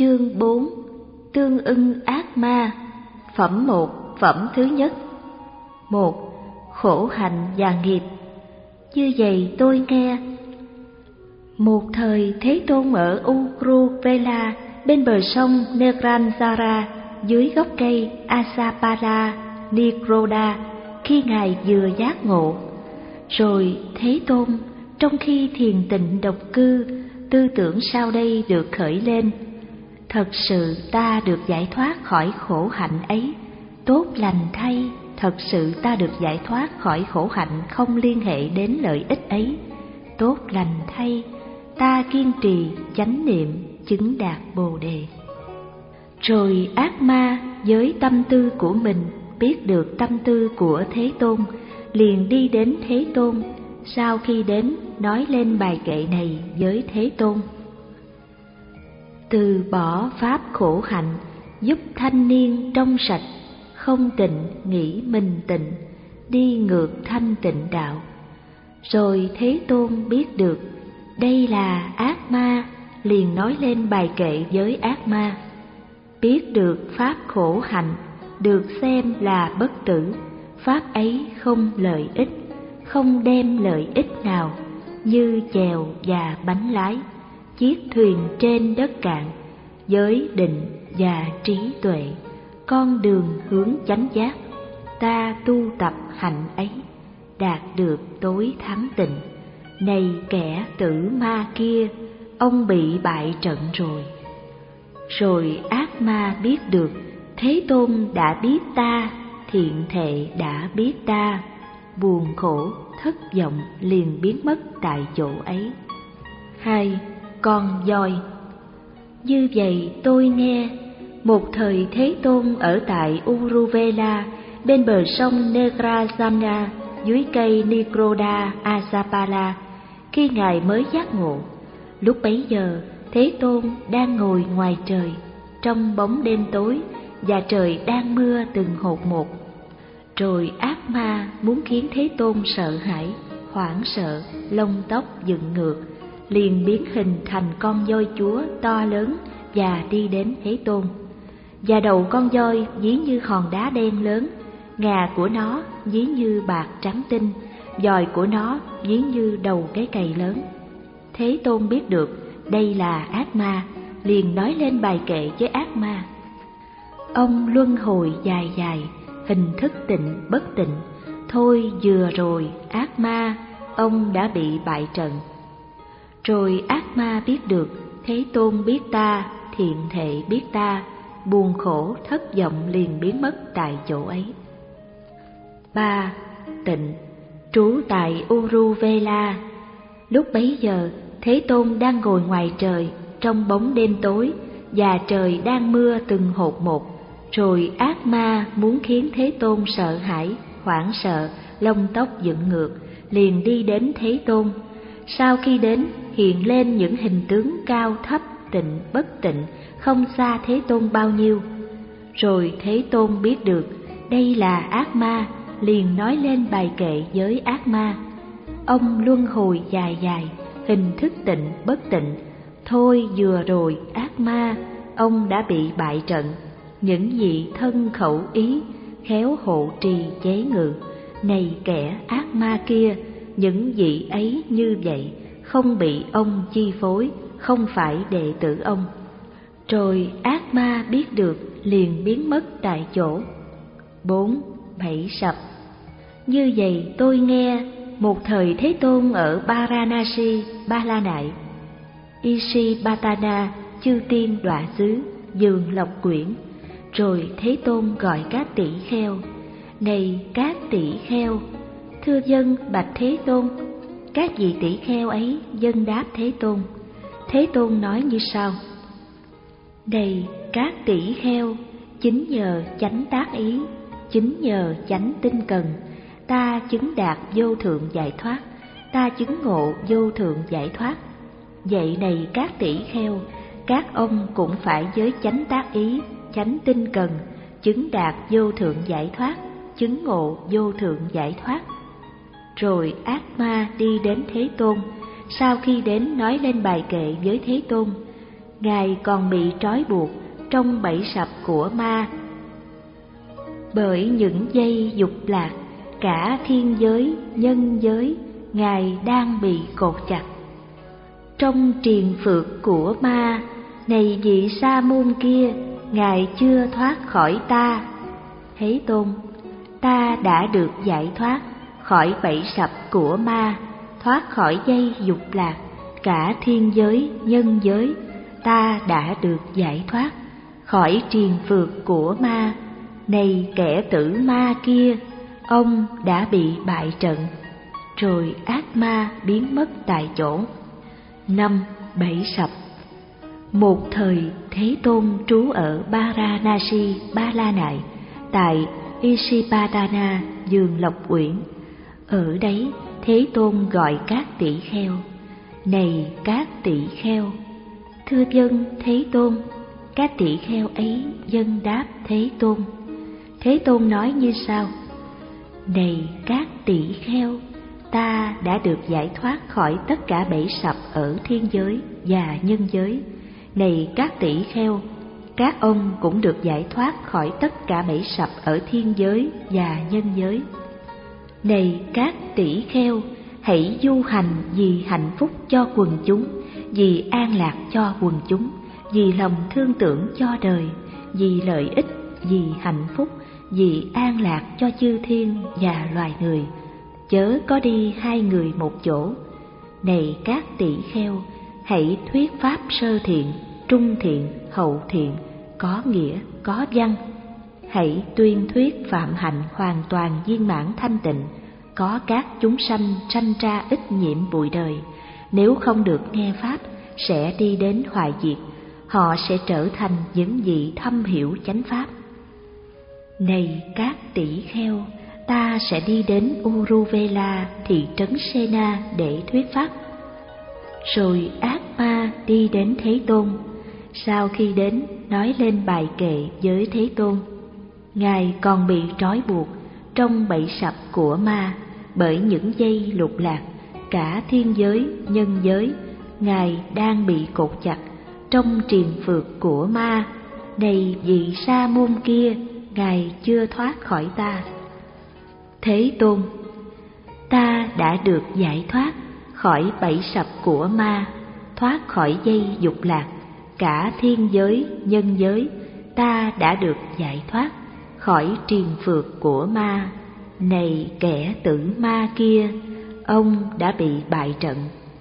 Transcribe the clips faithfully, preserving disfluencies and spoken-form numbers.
Chương bốn. Tương ưng ác ma. Phẩm một. Phẩm thứ nhất. Một. Khổ hạnh và nghiệp. Như vậy tôi nghe. Một thời Thế Tôn ở Uruvela bên bờ sông Negranjara dưới gốc cây Asapala Nigroda khi Ngài vừa giác ngộ. Rồi Thế Tôn trong khi thiền tịnh độc cư, tư tưởng sau đây được khởi lên: thật sự ta được giải thoát khỏi khổ hạnh ấy, tốt lành thay, thật sự ta được giải thoát khỏi khổ hạnh không liên hệ đến lợi ích ấy, tốt lành thay, ta kiên trì chánh niệm chứng đạt Bồ đề. Rồi ác ma với tâm tư của mình biết được tâm tư của Thế Tôn, liền đi đến Thế Tôn. Sau khi đến, nói lên bài kệ này với Thế Tôn: từ bỏ pháp khổ hạnh, giúp thanh niên trong sạch, không tịnh nghĩ mình tịnh, đi ngược thanh tịnh đạo. Rồi Thế Tôn biết được đây là ác ma, liền nói lên bài kệ với ác ma: biết được pháp khổ hạnh, được xem là bất tử, pháp ấy không lợi ích, không đem lợi ích nào, như chèo và bánh lái, chiếc thuyền trên đất cạn, giới định và trí tuệ, con đường hướng chánh giác, ta tu tập hạnh ấy, đạt được tối thắng tịnh. Này kẻ tử ma kia, ông bị bại trận rồi. Rồi ác ma biết được Thế Tôn đã biết ta, thiện thệ đã biết ta, buồn khổ thất vọng liền biến mất tại chỗ ấy. Hai. Con voi. Như vậy tôi nghe, một thời Thế Tôn ở tại Uruvela bên bờ sông Negrajana dưới cây Nigroda Asapala khi Ngài mới giác ngộ. Lúc bấy giờ Thế Tôn đang ngồi ngoài trời trong bóng đêm tối, và trời đang mưa từng hột một. Rồi ác ma muốn khiến Thế Tôn sợ hãi, hoảng sợ, lông tóc dựng ngược, liền biến hình thành con voi chúa to lớn và đi đến Thế Tôn. Và đầu con voi ví như hòn đá đen lớn, ngà của nó ví như bạc trắng tinh, dòi của nó ví như đầu cái cày lớn. Thế Tôn biết được đây là ác ma, liền nói lên bài kệ với ác ma: ông luân hồi dài dài, hình thức tịnh bất tịnh, thôi vừa rồi ác ma, ông đã bị bại trận. Rồi ác ma biết được Thế Tôn biết ta, thiện thệ biết ta, buồn khổ thất vọng liền biến mất tại chỗ ấy. Ba. Tịnh. Trú tại Uruvela. Lúc bấy giờ Thế Tôn đang ngồi ngoài trời trong bóng đêm tối, và trời đang mưa từng hột một. Rồi ác ma muốn khiến Thế Tôn sợ hãi, hoảng sợ, lông tóc dựng ngược, liền đi đến Thế Tôn. Sau khi đến, hiện lên những hình tướng cao thấp, tịnh bất tịnh, không xa Thế Tôn bao nhiêu. Rồi Thế Tôn biết được đây là ác ma, liền nói lên bài kệ với ác ma: ông luân hồi dài dài, hình thức tịnh bất tịnh, thôi vừa rồi ác ma, ông đã bị bại trận. Những vị thân khẩu ý khéo hộ trì chế ngự, này kẻ ác ma kia, những vị ấy như vậy, không bị ông chi phối, không phải đệ tử ông. Rồi ác ma biết được, liền biến mất tại chỗ. Bốn. Bảy sập. Như vậy tôi nghe, một thời Thế Tôn ở Varanasi, Ba La Nại, Isipatana chư tiên đọa xứ, giường lộc quyển. Rồi Thế Tôn gọi các tỷ kheo: này các tỷ kheo, thưa dân bạch Thế Tôn. Các vị tỷ kheo ấy dân đáp Thế Tôn. Thế Tôn nói như sau: này các tỷ kheo, chính nhờ chánh tác ý, chính nhờ chánh tinh cần, ta chứng đạt vô thượng giải thoát, ta chứng ngộ vô thượng giải thoát. Vậy này các tỷ kheo, các ông cũng phải với chánh tác ý, chánh tinh cần, chứng đạt vô thượng giải thoát, chứng ngộ vô thượng giải thoát. Rồi ác ma đi đến Thế Tôn. Sau khi đến, nói lên bài kệ với Thế Tôn: Ngài còn bị trói buộc trong bẫy sập của ma. Bởi những dây dục lạc, cả thiên giới, nhân giới, Ngài đang bị cột chặt. Trong triền phược của ma, này vị sa môn kia, Ngài chưa thoát khỏi ta. Thế Tôn, ta đã được giải thoát khỏi bẫy sập của ma, thoát khỏi dây dục lạc, cả thiên giới, nhân giới, ta đã được giải thoát khỏi triền phược của ma. Này kẻ tử ma kia, ông đã bị bại trận. Rồi ác ma biến mất tại chỗ. Năm. Bẫy sập. Một thời Thế Tôn trú ở Varanasi, Ba La Nại, tại Isipatana, vườn Lộc Uyển. Ở đấy Thế Tôn gọi các tỷ kheo: Này các tỷ kheo! Thưa vâng Thế Tôn. Các tỷ kheo ấy vâng đáp Thế Tôn. Thế Tôn nói như sau: Này các tỷ kheo, ta đã được giải thoát khỏi tất cả bẫy sập ở thiên giới và nhân giới. Này các tỷ kheo, các ông cũng được giải thoát khỏi tất cả bẫy sập ở thiên giới và nhân giới. Này các tỷ kheo, hãy du hành vì hạnh phúc cho quần chúng, vì an lạc cho quần chúng, vì lòng thương tưởng cho đời, vì lợi ích, vì hạnh phúc, vì an lạc cho chư thiên và loài người, chớ có đi hai người một chỗ. Này các tỷ kheo, hãy thuyết pháp sơ thiện, trung thiện, hậu thiện, có nghĩa, có văn. Hãy tuyên thuyết phạm hạnh hoàn toàn viên mãn thanh tịnh, có các chúng sanh sanh ra ít nhiễm bụi đời. Nếu không được nghe pháp, sẽ đi đến hoại diệt, họ sẽ trở thành những vị thâm hiểu chánh pháp. Này các tỷ kheo, ta sẽ đi đến Uruvela, thị trấn Sena để thuyết pháp. Rồi ác ma đi đến Thế Tôn. Sau khi đến, nói lên bài kệ với Thế Tôn. Ngài còn bị trói buộc trong bẫy sập của ma, bởi những dây lục lạc, cả thiên giới, nhân giới, Ngài đang bị cột chặt trong triền phược của ma. Này vị sa môn kia, Ngài chưa thoát khỏi ta. Thế Tôn, ta đã được giải thoát khỏi bẫy sập của ma, thoát khỏi dây dục lạc, cả thiên giới, nhân giới, ta đã được giải thoát khỏi triền phược của ma. Này kẻ tử ma kia, ông đã bị bại trận.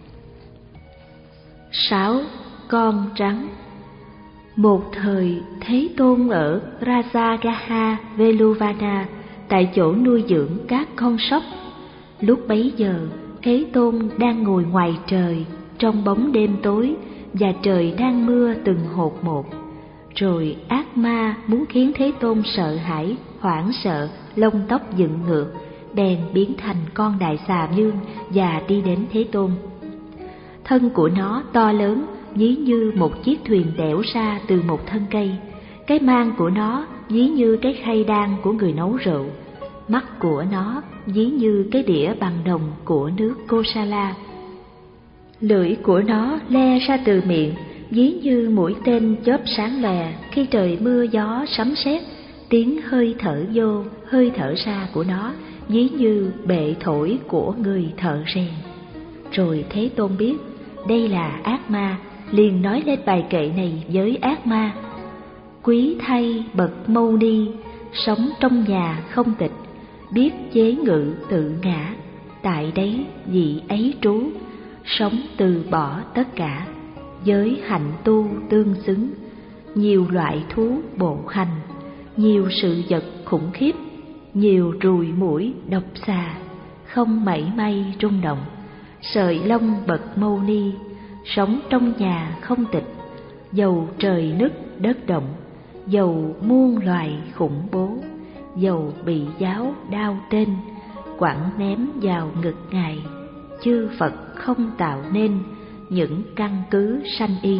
Sáu. Con rắn. Một thời Thế Tôn ở Rajagaha Veluvana, tại chỗ nuôi dưỡng các con sóc. Lúc bấy giờ Thế Tôn đang ngồi ngoài trời trong bóng đêm tối, và trời đang mưa từng hột một. Rồi ác ma muốn khiến Thế Tôn sợ hãi, hoảng sợ, lông tóc dựng ngược, bèn biến thành con đại xà vương và đi đến Thế Tôn. Thân của nó to lớn, ví như một chiếc thuyền đẽo ra từ một thân cây. Cái mang của nó ví như cái khay đan của người nấu rượu. Mắt của nó ví như cái đĩa bằng đồng của nước Kosala. Lưỡi của nó le ra từ miệng, ví như mũi tên chớp sáng lòe khi trời mưa gió sấm sét. Tiếng hơi thở vô, hơi thở ra của nó ví như bệ thổi của người thợ rèn. Rồi Thế Tôn biết đây là ác ma, liền nói lên bài kệ này với ác ma. Quý thay bậc Mâu Ni, sống trong nhà không tịch, biết chế ngự tự ngã, tại đấy vị ấy trú, sống từ bỏ tất cả, với hạnh tu tương xứng, nhiều loại thú bộ hành, nhiều sự vật khủng khiếp, nhiều ruồi muỗi độc xà, không mảy may rung động. Sợi lông bậc Mâu Ni, sống trong nhà không tịch, dầu trời nứt đất động, dầu muôn loài khủng bố, dầu bị giáo đao tên, quẳng ném vào ngực Ngài, chư Phật không tạo nên những căn cứ sanh y.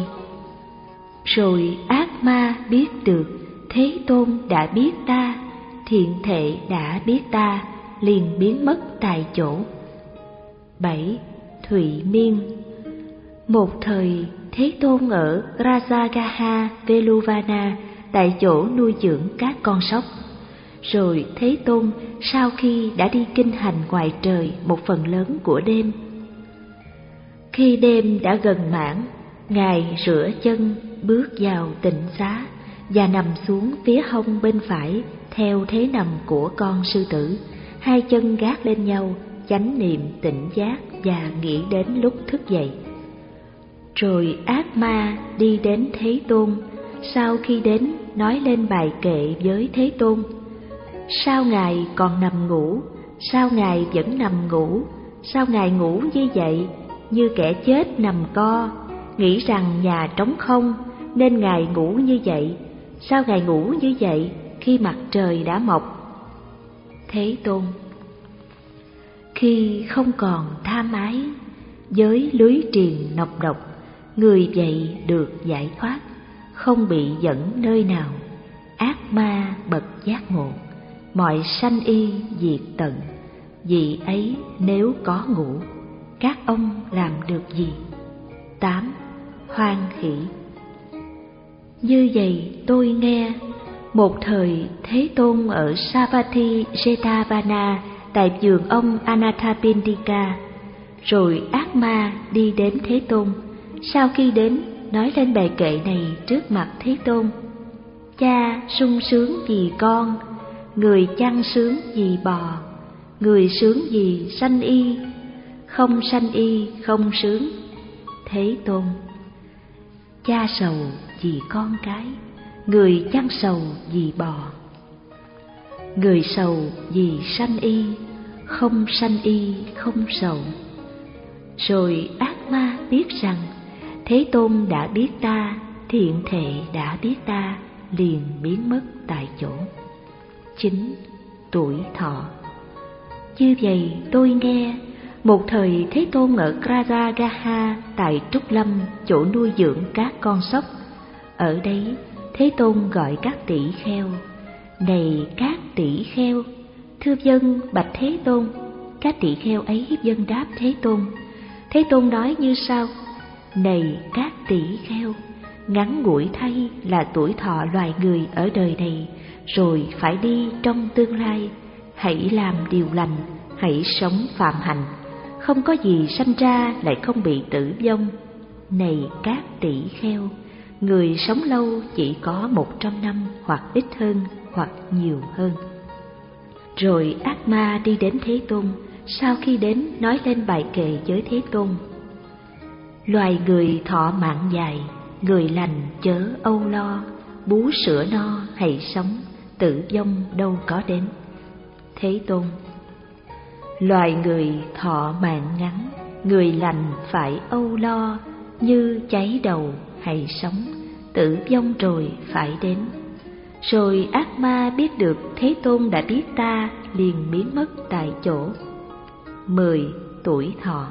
Rồi ác ma biết được Thế Tôn đã biết ta, thiện thệ đã biết ta, liền biến mất tại chỗ. Bảy. Thụy Miên. Một thời Thế Tôn ở Rajagaha Veluvana tại chỗ nuôi dưỡng các con sóc. Rồi Thế Tôn sau khi đã đi kinh hành ngoài trời một phần lớn của đêm, khi đêm đã gần mãn, Ngài rửa chân bước vào tịnh xá và nằm xuống phía hông bên phải theo thế nằm của con sư tử, hai chân gác lên nhau, chánh niệm tỉnh giác và nghĩ đến lúc thức dậy. Rồi ác ma đi đến Thế Tôn, sau khi đến nói lên bài kệ với Thế Tôn: sao Ngài còn nằm ngủ, sao Ngài vẫn nằm ngủ, sao Ngài ngủ như vậy, như kẻ chết nằm co, nghĩ rằng nhà trống không nên Ngài ngủ như vậy, sao Ngài ngủ như vậy khi mặt trời đã mọc? Thế Tôn: khi không còn tham ái, với lưới triền nọc độc, người vậy được giải thoát, không bị dẫn nơi nào. Ác ma bậc giác ngộ, mọi sanh y diệt tận, vì ấy nếu có ngủ, các ông làm được gì? Tám. Hoan hỷ. Như vậy tôi nghe, một thời Thế Tôn ở Savatthi Jetavana tại vườn ông Anathapindika. Rồi ác ma đi đến Thế Tôn, sau khi đến nói lên bài kệ này trước mặt Thế Tôn: cha sung sướng vì con, người chăn sướng vì bò, người sướng vì sanh y, không sanh y không sướng. Thế Tôn: cha sầu vì con cái, người chăn sầu vì bò, người sầu vì sanh y, không sanh y không sầu. Rồi ác ma biết rằng Thế Tôn đã biết ta, thiện thệ đã biết ta, liền biến mất tại chỗ. Chín. Tuổi thọ. Như vậy tôi nghe, một thời Thế Tôn ở Rajagaha tại Trúc Lâm, chỗ nuôi dưỡng các con sóc. Ở đấy Thế Tôn gọi các tỷ kheo: này các tỷ kheo. Thưa vâng, bạch Thế Tôn. Các tỷ kheo ấy vâng đáp Thế Tôn. Thế Tôn nói như sau: này các tỷ kheo, ngắn ngủi thay là tuổi thọ loài người ở đời này, rồi phải đi trong tương lai. Hãy làm điều lành, hãy sống phạm hạnh, không có gì sanh ra lại không bị tử vong. Này các tỷ kheo, người sống lâu chỉ có một trăm năm, hoặc ít hơn hoặc nhiều hơn. Rồi ác ma đi đến Thế Tôn, sau khi đến nói lên bài kệ với Thế Tôn: loài người thọ mạng dài, người lành chớ âu lo, bú sữa no hãy sống, tử vong đâu có đến. Thế Tôn: loài người thọ mạng ngắn, người lành phải âu lo, như cháy đầu hãy sống, tử vong rồi phải đến. Rồi ác ma biết được Thế Tôn đã biết ta, liền biến mất tại chỗ. Mười. Tuổi thọ.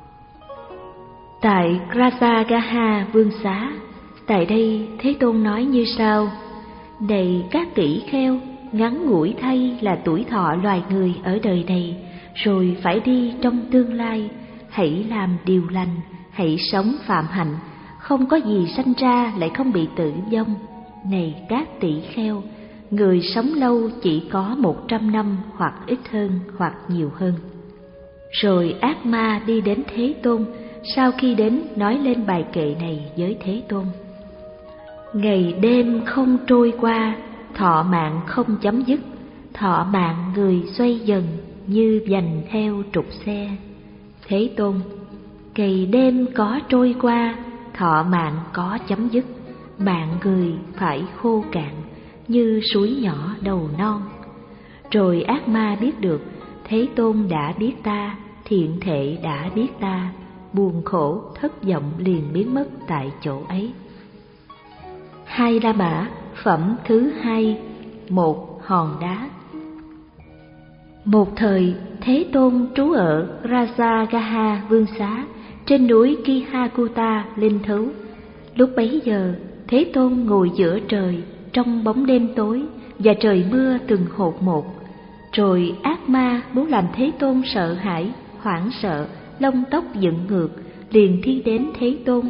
Tại Rajagaha Vương Xá, tại đây Thế Tôn nói như sau: này các tỷ kheo, ngắn ngủi thay là tuổi thọ loài người ở đời này, rồi phải đi trong tương lai. Hãy làm điều lành, hãy sống phạm hạnh, không có gì sanh ra lại không bị tử vong. Này các tỷ kheo, người sống lâu chỉ có một trăm năm, hoặc ít hơn hoặc nhiều hơn. Rồi ác ma đi đến Thế Tôn, sau khi đến nói lên bài kệ này với Thế Tôn: ngày đêm không trôi qua, thọ mạng không chấm dứt, thọ mạng người xoay dần như vành theo trục xe. Thế Tôn: ngày đêm có trôi qua, thọ mạng có chấm dứt, mạng người phải khô cạn như suối nhỏ đầu non. Rồi ác ma biết được Thế Tôn đã biết ta, thiện thệ đã biết ta, buồn khổ thất vọng liền biến mất tại chỗ ấy. Hai La Mã phẩm thứ hai. Một hòn đá. Một thời Thế Tôn trú ở Rajagaha Vương Xá trên núi Kihakuta linh thú. Lúc bấy giờ Thế Tôn ngồi giữa trời trong bóng đêm tối, và trời mưa từng hột một. Rồi ác ma muốn làm Thế Tôn sợ hãi, hoảng sợ, lông tóc dựng ngược, liền thi đến Thế Tôn.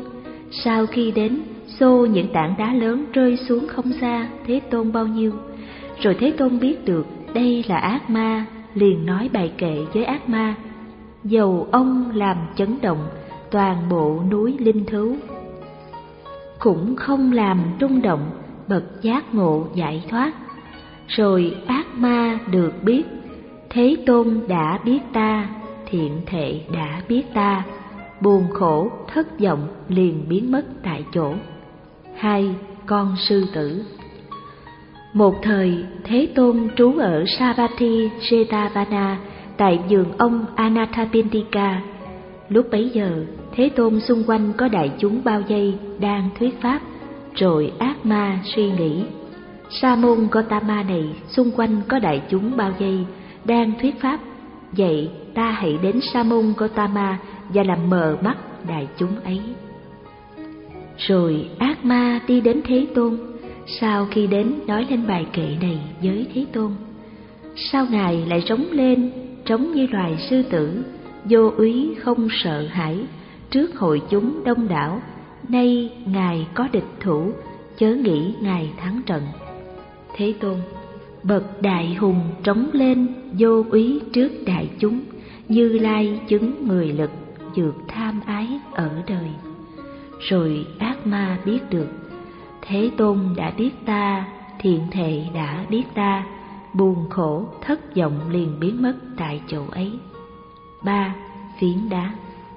Sau khi đến, xô những tảng đá lớn rơi xuống không xa Thế Tôn bao nhiêu. Rồi Thế Tôn biết được đây là ác ma, liền nói bài kệ với ác ma: dầu ông làm chấn động toàn bộ núi linh thú, cũng không làm rung động bậc giác ngộ giải thoát. Rồi ác ma được biết Thế Tôn đã biết ta, thiện thệ đã biết ta, buồn khổ thất vọng liền biến mất tại chỗ. Hai con sư tử. Một thời Thế Tôn trú ở Savatthi Jetavana tại vườn ông Anathapindika. Lúc bấy giờ Thế Tôn xung quanh có đại chúng bao vây đang thuyết pháp. Rồi ác ma suy nghĩ: Sa môn Gotama này xung quanh có đại chúng bao vây đang thuyết pháp, vậy ta hãy đến Sa môn Gotama và làm mờ mắt đại chúng ấy. Rồi ác ma đi đến Thế Tôn. Sau khi đến nói lên bài kệ này với Thế Tôn. Sao Ngài lại trống lên, trống như loài sư tử, vô úy không sợ hãi, trước hội chúng đông đảo, nay Ngài có địch thủ, chớ nghĩ Ngài thắng trận. Thế Tôn: bậc đại hùng trống lên vô úy trước đại chúng, Như Lai chứng mười lực, vượt tham ái ở đời. Rồi ác ma biết được Thế Tôn đã biết ta, thiện thệ đã biết ta, buồn khổ thất vọng liền biến mất tại chỗ ấy. Ba phiến đá.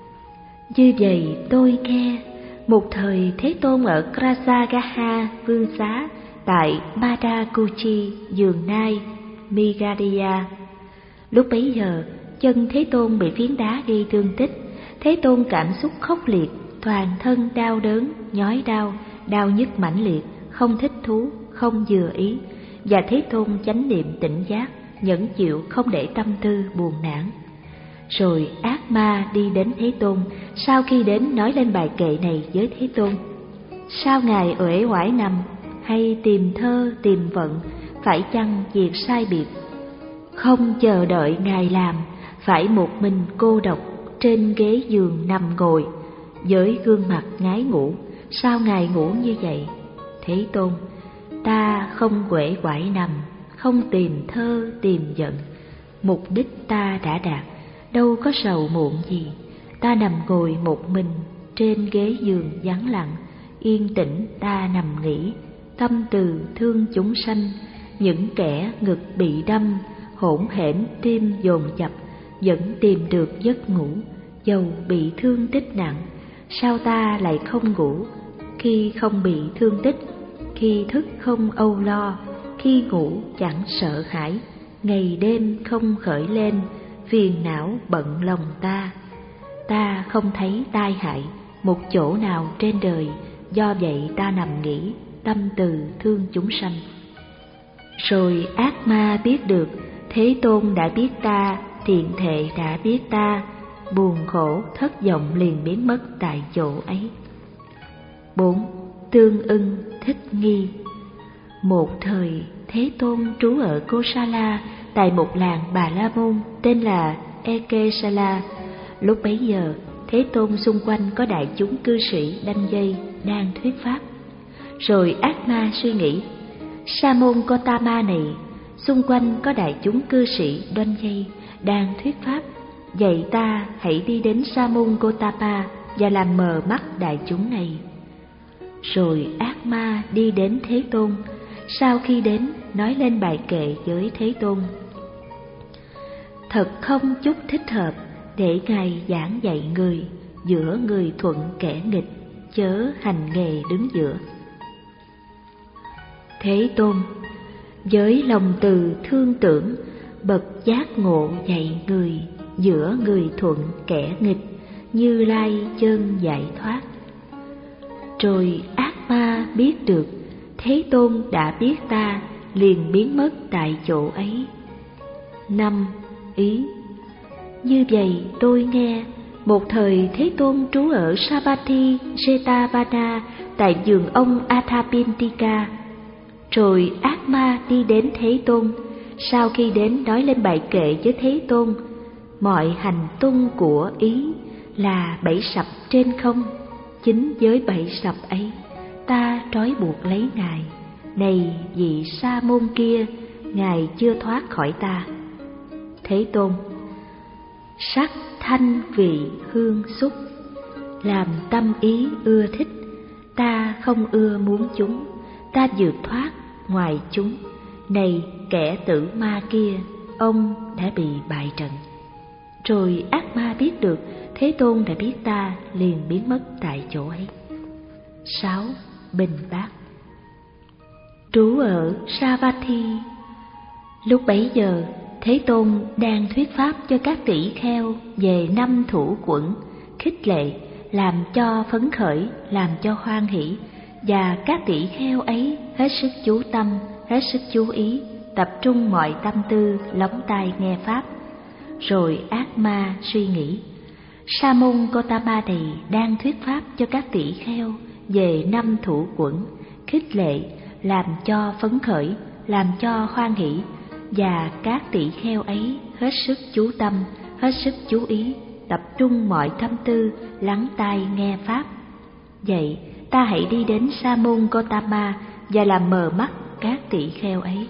Như vậy tôi nghe, một thời Thế Tôn ở Krasagaha vương xá tại Badakuchi, vườn Nai, Megadhiya. Lúc bấy giờ chân Thế Tôn bị phiến đá gây thương tích. Thế Tôn cảm xúc khốc liệt, toàn thân đau đớn, nhói đau, đau nhức mãnh liệt, không thích thú, không vừa ý. Và Thế Tôn chánh niệm tỉnh giác, nhẫn chịu không để tâm tư buồn nản. Rồi ác ma đi đến Thế Tôn. Sau khi đến nói lên bài kệ này với Thế Tôn: sao Ngài uể oải nằm, hay tìm thơ tìm vận, phải chăng việc sai biệt, không chờ đợi Ngài làm, phải một mình cô độc trên ghế giường nằm ngồi, với gương mặt ngái ngủ. Sao Ngài ngủ như vậy? Thế Tôn: ta không uể oải nằm, không tìm thơ tìm giận, mục đích ta đã đạt, đâu có sầu muộn gì. Ta nằm ngồi một mình trên ghế giường vắng lặng, yên tĩnh ta nằm nghỉ, tâm từ thương chúng sanh. Những kẻ ngực bị đâm, hỗn hển tim dồn dập, vẫn tìm được giấc ngủ, dầu bị thương tích nặng. Sao ta lại không ngủ? Khi không bị thương tích, khi thức không âu lo, khi ngủ chẳng sợ hãi, ngày đêm không khởi lên, phiền não bận lòng ta. Ta không thấy tai hại một chỗ nào trên đời, do vậy ta nằm nghỉ, tâm từ thương chúng sanh. Rồi ác ma biết được Thế Tôn đã biết ta, thiện thệ đã biết ta, buồn khổ thất vọng liền biến mất tại chỗ ấy. Bốn. Tương ưng thích nghi. Một thời Thế Tôn trú ở Kosala tại một làng Bà La Môn tên là Ekesala. Lúc bấy giờ Thế Tôn xung quanh có đại chúng cư sĩ đanh dây đang thuyết pháp. Rồi ác ma suy nghĩ: Sa môn Gotama này xung quanh có đại chúng cư sĩ đoanh dây đang thuyết pháp, vậy ta hãy đi đến Sa môn Gotama và làm mờ mắt đại chúng này. Rồi ác ma đi đến Thế Tôn. Sau khi đến nói lên bài kệ với Thế Tôn: thật không chút thích hợp để Ngài giảng dạy người, giữa người thuận kẻ nghịch, chớ hành nghề đứng giữa. Thế Tôn: với lòng từ thương tưởng, bậc giác ngộ dạy người, giữa người thuận kẻ nghịch, Như Lai chân giải thoát. Rồi ác ma biết được Thế Tôn đã biết ta, liền biến mất tại chỗ ấy. Năm. Ý. Như vậy tôi nghe, một thời Thế Tôn trú ở Savatthi Jetavana tại vườn ông Athapindika. Rồi ác ma đi đến Thế Tôn. Sau khi đến nói lên bài kệ với Thế Tôn: mọi hành tung của ý là bẫy sập trên không, chính với bẫy sập ấy ta trói buộc lấy Ngài. Này vị sa môn kia, Ngài chưa thoát khỏi ta. Thế Tôn: sắc thanh vị hương xúc, làm tâm ý ưa thích, ta không ưa muốn chúng, ta vượt thoát ngoài chúng. Này kẻ tử ma kia, ông đã bị bại trận. Rồi ác ma biết được Thế Tôn đã biết ta, liền biến mất tại chỗ ấy. Sáu. Bình bát. Trú ở Savatthi. Lúc bấy giờ, Thế Tôn đang thuyết pháp cho các tỷ kheo về năm thủ quẩn, khích lệ, làm cho phấn khởi, làm cho hoan hỷ, và các tỷ kheo ấy hết sức chú tâm, hết sức chú ý, tập trung mọi tâm tư, lóng tai nghe pháp. Rồi ác ma suy nghĩ, Sa môn Gotama này đang thuyết pháp cho các tỷ kheo về năm thủ quẩn, khích lệ, làm cho phấn khởi, làm cho hoan hỷ, và các tỷ kheo ấy hết sức chú tâm, hết sức chú ý, tập trung mọi tâm tư, lắng tai nghe pháp. Vậy ta hãy đi đến Sa môn Gotama và làm mờ mắt các tỷ kheo ấy.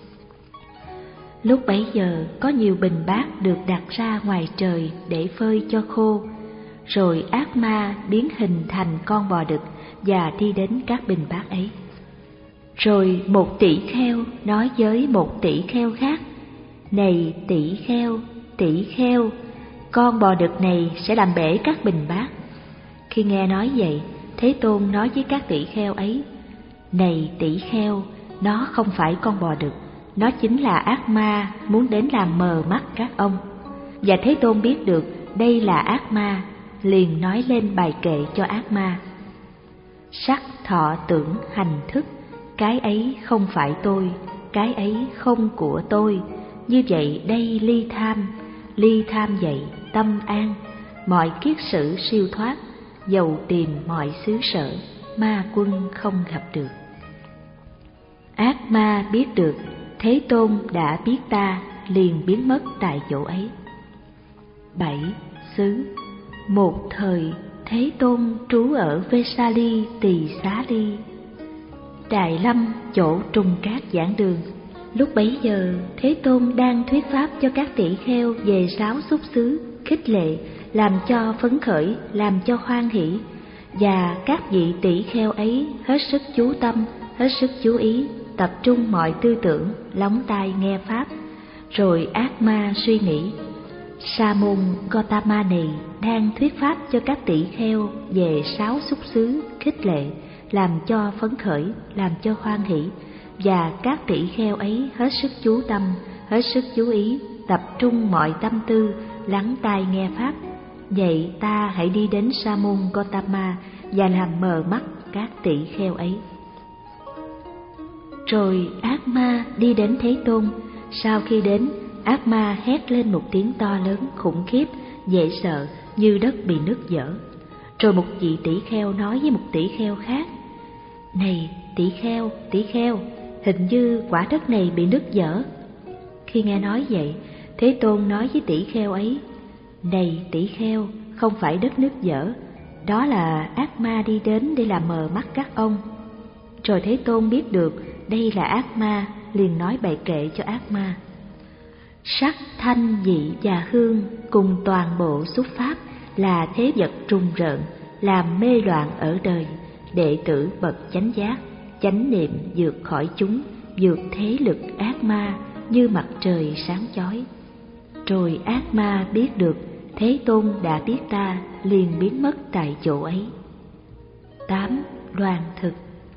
Lúc bấy giờ có nhiều bình bát được đặt ra ngoài trời để phơi cho khô. Rồi ác ma biến hình thành con bò đực và đi đến các bình bát ấy. Rồi một tỷ kheo nói với một tỷ kheo khác: này tỷ kheo, tỷ kheo, con bò đực này sẽ làm bể các bình bát. Khi nghe nói vậy, Thế Tôn nói với các tỷ kheo ấy: này tỷ kheo, nó không phải con bò đực, nó chính là ác ma muốn đến làm mờ mắt các ông. Và Thế Tôn biết được đây là ác ma, liền nói lên bài kệ cho ác ma: sắc thọ tưởng hành thức, cái ấy không phải tôi, cái ấy không của tôi. Như vậy đây ly tham, ly tham vậy tâm an, mọi kiết sử siêu thoát, dầu tìm mọi xứ sở, ma quân không gặp được. Ác ma biết được Thế Tôn đã biết ta, liền biến mất tại chỗ ấy. Bảy. Xứ. Một thời Thế Tôn trú ở Vesali Tỳ Xá Ly, Đại Lâm, chỗ trùng cát giảng đường. Lúc bấy giờ Thế Tôn đang thuyết pháp cho các tỷ kheo về sáu xúc xứ, khích lệ, làm cho phấn khởi, làm cho hoan hỷ, và các vị tỷ kheo ấy hết sức chú tâm, hết sức chú ý, tập trung mọi tư tưởng, lóng tai nghe pháp. Rồi ác ma suy nghĩ, Sa môn Gotama này đang thuyết pháp cho các tỷ kheo về sáu xúc xứ, khích lệ, làm cho phấn khởi, làm cho hoan hỷ, và các tỷ kheo ấy hết sức chú tâm, hết sức chú ý, tập trung mọi tâm tư, lắng tai nghe pháp. Vậy ta hãy đi đến Sa môn Gotama và làm mờ mắt các tỷ kheo ấy. Rồi ác ma đi đến Thế Tôn. Sau khi đến, ác ma hét lên một tiếng to lớn khủng khiếp, dễ sợ, như đất bị nứt vỡ. Rồi một vị tỷ kheo nói với một tỷ kheo khác: này tỷ kheo, tỷ kheo, hình như quả đất này bị nứt vỡ. Khi nghe nói vậy, Thế Tôn nói với tỷ kheo ấy: này tỷ kheo, không phải đất nứt vỡ, đó là ác ma đi đến để làm mờ mắt các ông. Rồi Thế Tôn biết được đây là ác ma, liền nói bài kệ cho ác ma: sắc thanh vị và hương cùng toàn bộ xúc pháp là thế vật trùng rợn, làm mê loạn ở đời. Đệ tử bậc chánh giác, chánh niệm vượt khỏi chúng, vượt thế lực ác ma như mặt trời sáng chói. Rồi ác ma biết được Thế Tôn đã biết ta, liền biến mất tại chỗ ấy. Tám. Đoàn thực.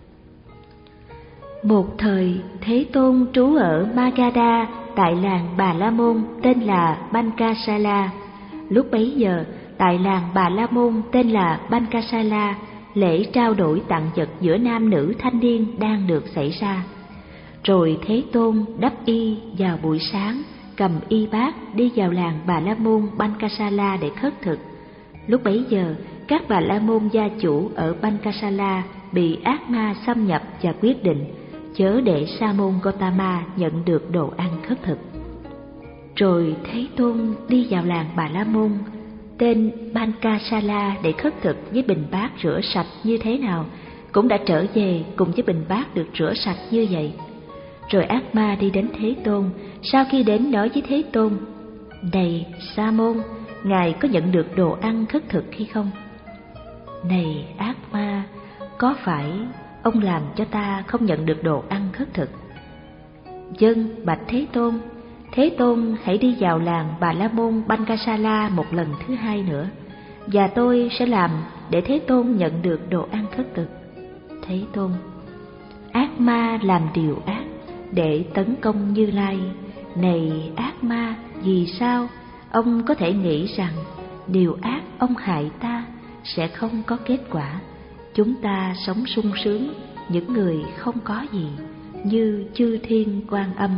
Một thời Thế Tôn trú ở Magadha, tại làng Bà La Môn tên là Bankasala. Lúc bấy giờ tại làng Bà La Môn tên là Bankasala, lễ trao đổi tặng vật giữa nam nữ thanh niên đang được xảy ra. Rồi Thế Tôn đắp y vào buổi sáng, cầm y bát đi vào làng Bà La Môn Bankasala để khất thực. Lúc bấy giờ các Bà La Môn gia chủ ở Bankasala bị ác ma xâm nhập và quyết định chớ để Sa môn Gotama nhận được đồ ăn khất thực. Rồi Thế Tôn đi vào làng Bà La Môn. tên Pancasala để khất thực với bình bát rửa sạch như thế nào cũng đã trở về cùng với bình bát được rửa sạch như vậy. Rồi ác ma đi đến Thế Tôn, sau khi đến nói với Thế Tôn: Này Sa môn, ngài có nhận được đồ ăn khất thực hay không? Này ác ma, có phải ông làm cho ta không nhận được đồ ăn khất thực? Vâng, bạch Thế Tôn. Thế Tôn hãy đi vào làng Bà La Môn Pancasala một lần thứ hai nữa, và tôi sẽ làm để Thế Tôn nhận được đồ ăn khất thực. Thế Tôn: Ác ma làm điều ác để tấn công Như Lai. Này ác ma, vì sao ông có thể nghĩ rằng điều ác ông hại ta sẽ không có kết quả? Chúng ta sống sung sướng, những người không có gì, như chư thiên Quan Âm.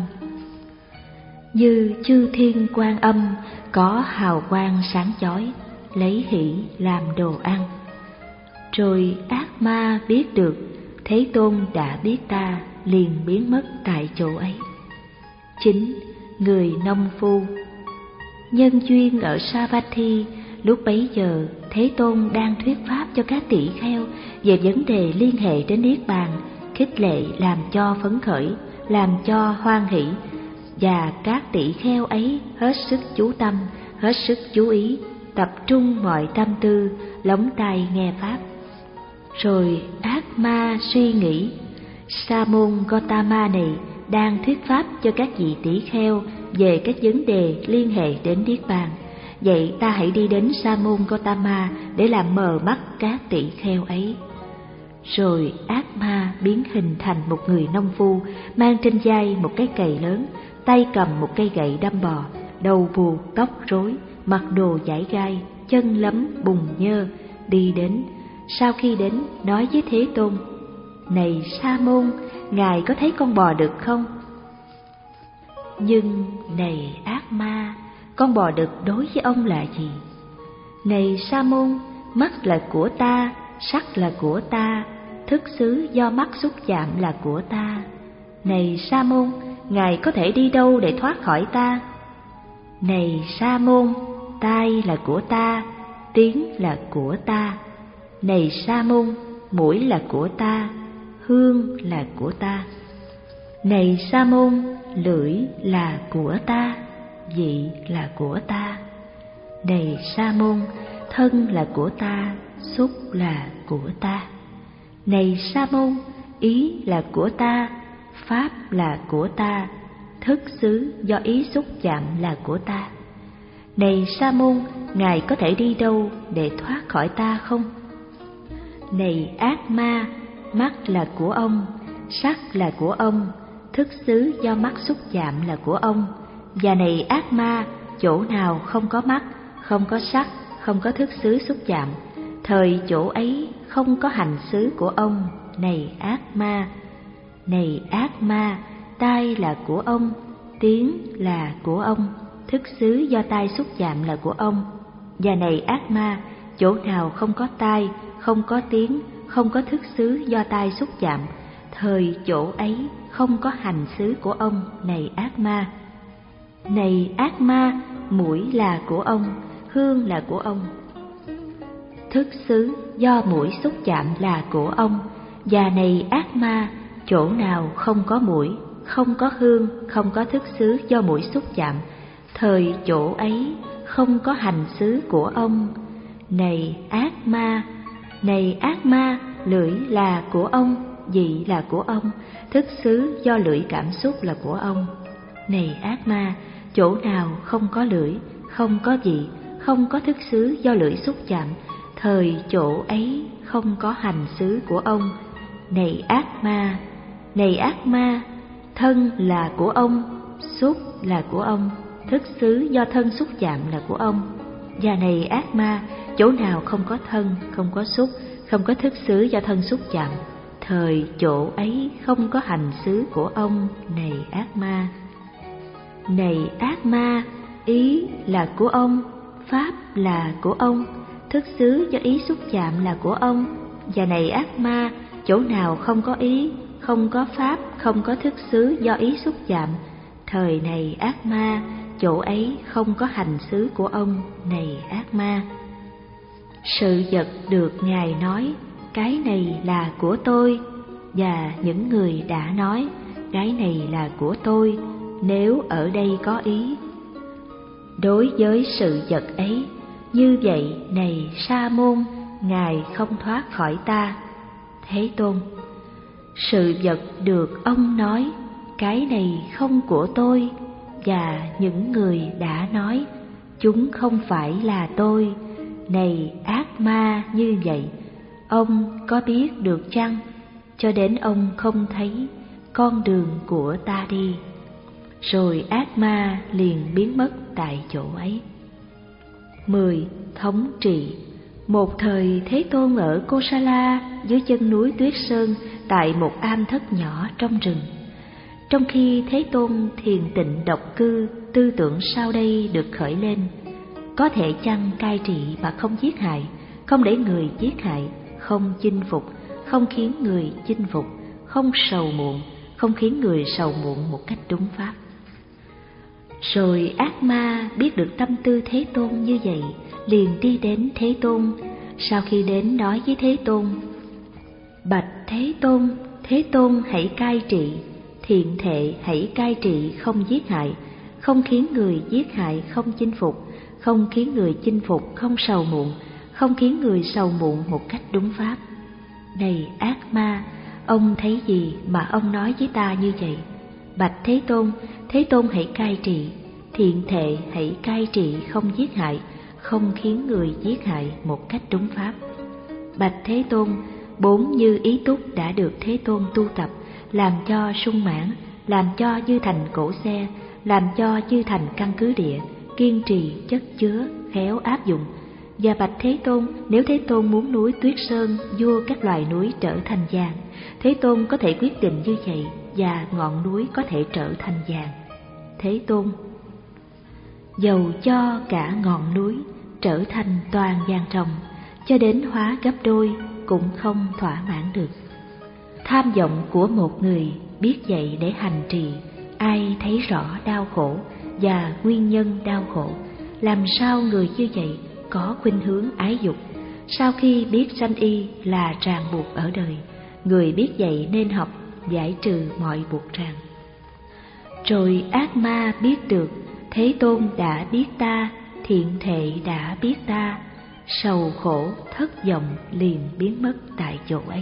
Như chư thiên Quan Âm có hào quang sáng chói, lấy hỷ làm đồ ăn. Rồi ác ma biết được Thế Tôn đã biết ta, liền biến mất tại chỗ ấy. Chính người nông phu. Nhân duyên ở Savatthi, lúc bấy giờ Thế Tôn đang thuyết pháp cho các tỷ kheo về vấn đề liên hệ đến Niết Bàn, khích lệ làm cho phấn khởi, làm cho hoan hỷ, và các tỷ kheo ấy hết sức chú tâm, hết sức chú ý, tập trung mọi tâm tư, lóng tai nghe pháp. Rồi ác ma suy nghĩ: Sa môn Gotama này đang thuyết pháp cho các vị tỷ kheo về các vấn đề liên hệ đến Niết Bàn. Vậy ta hãy đi đến Sa môn Gotama để làm mờ mắt các tỷ kheo ấy. Rồi ác ma biến hình thành một người nông phu, mang trên vai một cái cày lớn, tay cầm một cây gậy đâm bò, đầu buộc tóc rối, mặc đồ vải gai, chân lấm bùn nhơ, đi đến. Sau khi đến, nói với Thế Tôn: Này Sa môn, ngài có thấy con bò đực không? Nhưng này ác ma, con bò đực đối với ông là gì? Này Sa môn, mắt là của ta, sắc là của ta, thức xứ do mắt xúc chạm là của ta. Này Sa môn, ngài có thể đi đâu để thoát khỏi ta? Này Sa môn, tai là của ta, tiếng là của ta. Này Sa môn, mũi là của ta, hương là của ta. Này Sa môn, lưỡi là của ta, vị là của ta. Này Sa môn, thân là của ta, xúc là của ta. Này Sa môn, ý là của ta, pháp là của ta, thức xứ do ý xúc chạm là của ta. Này Sa môn, ngài có thể đi đâu để thoát khỏi ta không? Này ác ma, mắt là của ông, sắc là của ông, thức xứ do mắt xúc chạm là của ông. Và này ác ma, chỗ nào không có mắt, không có sắc, không có thức xứ xúc chạm, thời chỗ ấy không có hành xứ của ông. Này ác ma. Này ác ma, tai là của ông, tiếng là của ông, thức xứ do tai xúc chạm là của ông. Và này ác ma, chỗ nào không có tai, không có tiếng, không có thức xứ do tai xúc chạm, thời chỗ ấy không có hành xứ của ông. Này ác ma. Này ác ma, mũi là của ông, hương là của ông, thức xứ do mũi xúc chạm là của ông. Và này ác ma, chỗ nào không có mũi, không có hương, không có thức xứ do mũi xúc chạm, thời chỗ ấy không có hành xứ của ông. Này ác ma. Này ác ma, lưỡi là của ông, vị là của ông, thức xứ do lưỡi cảm xúc là của ông. Này ác ma, chỗ nào không có lưỡi, không có vị, không có thức xứ do lưỡi xúc chạm, thời chỗ ấy không có hành xứ của ông. Này ác ma. Này ác ma, thân là của ông, xúc là của ông, thức xứ do thân xúc chạm là của ông. Và này ác ma, chỗ nào không có thân, không có xúc, không có thức xứ do thân xúc chạm, thời chỗ ấy không có hành xứ của ông. Này ác ma. Này ác ma, ý là của ông, pháp là của ông, thức xứ do ý xúc chạm là của ông. Và này ác ma, chỗ nào không có ý, không có pháp, không có thức xứ do ý xúc chạm, thời này ác ma, chỗ ấy không có hành xứ của ông này ác ma. Sự vật được Ngài nói, cái này là của tôi, và những người đã nói, cái này là của tôi, nếu ở đây có ý. Đối với sự vật ấy, như vậy này Sa môn, Ngài không thoát khỏi ta. Thế Tôn, sự vật được ông nói, cái này không của tôi, và những người đã nói, chúng không phải là tôi, này ác ma như vậy, ông có biết được chăng? Cho đến ông không thấy con đường của ta đi. Rồi ác ma liền biến mất tại chỗ ấy. Mười. Thống trị. Một thời Thế Tôn ở Kosala dưới chân núi Tuyết Sơn, tại một am thất nhỏ trong rừng. Trong khi Thế Tôn thiền tịnh độc cư, tư tưởng sau đây được khởi lên: có thể chăng cai trị mà không giết hại, không để người giết hại, không chinh phục, không khiến người chinh phục, không sầu muộn, không khiến người sầu muộn một cách đúng pháp. Rồi ác ma biết được tâm tư Thế Tôn như vậy, liền đi đến Thế Tôn. Sau khi đến nói với Thế Tôn: bạch Thế Tôn, Thế Tôn hãy cai trị, thiện thệ hãy cai trị không giết hại, không khiến người giết hại, không chinh phục, không khiến người chinh phục, không sầu muộn, không khiến người sầu muộn một cách đúng pháp. Này ác ma, ông thấy gì mà ông nói với ta như vậy? Bạch Thế Tôn, Thế Tôn hãy cai trị, thiện thệ hãy cai trị không giết hại, không khiến người giết hại một cách đúng pháp. Bạch Thế Tôn, bốn như ý túc đã được Thế Tôn tu tập, làm cho sung mãn, làm cho dư thành cổ xe, làm cho dư thành căn cứ địa, kiên trì, chất chứa, khéo áp dụng. Và bạch Thế Tôn, nếu Thế Tôn muốn núi Tuyết Sơn, vua các loài núi trở thành vàng, Thế Tôn có thể quyết định như vậy, và ngọn núi có thể trở thành vàng. Thế Tôn, dầu cho cả ngọn núi trở thành toàn vàng ròng, cho đến hóa gấp đôi cũng không thỏa mãn được. Tham vọng của một người biết vậy để hành trì, ai thấy rõ đau khổ và nguyên nhân đau khổ, làm sao người như vậy có khuynh hướng ái dục? Sau khi biết sanh y là ràng buộc ở đời, người biết vậy nên học giải trừ mọi buộc ràng. Rồi ác ma biết được Thế Tôn đã biết ta, thiện thệ đã biết ta, sầu khổ thất vọng liền biến mất tại chỗ ấy.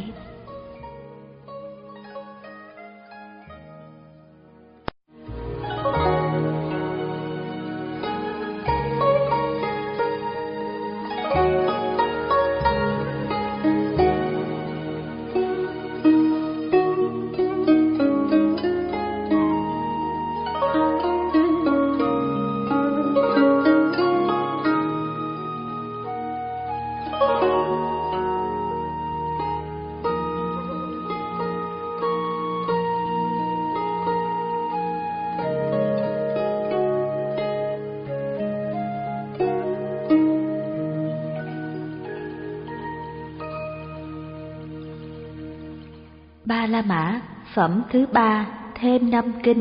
Ba La Mã, phẩm thứ ba, thêm năm kinh.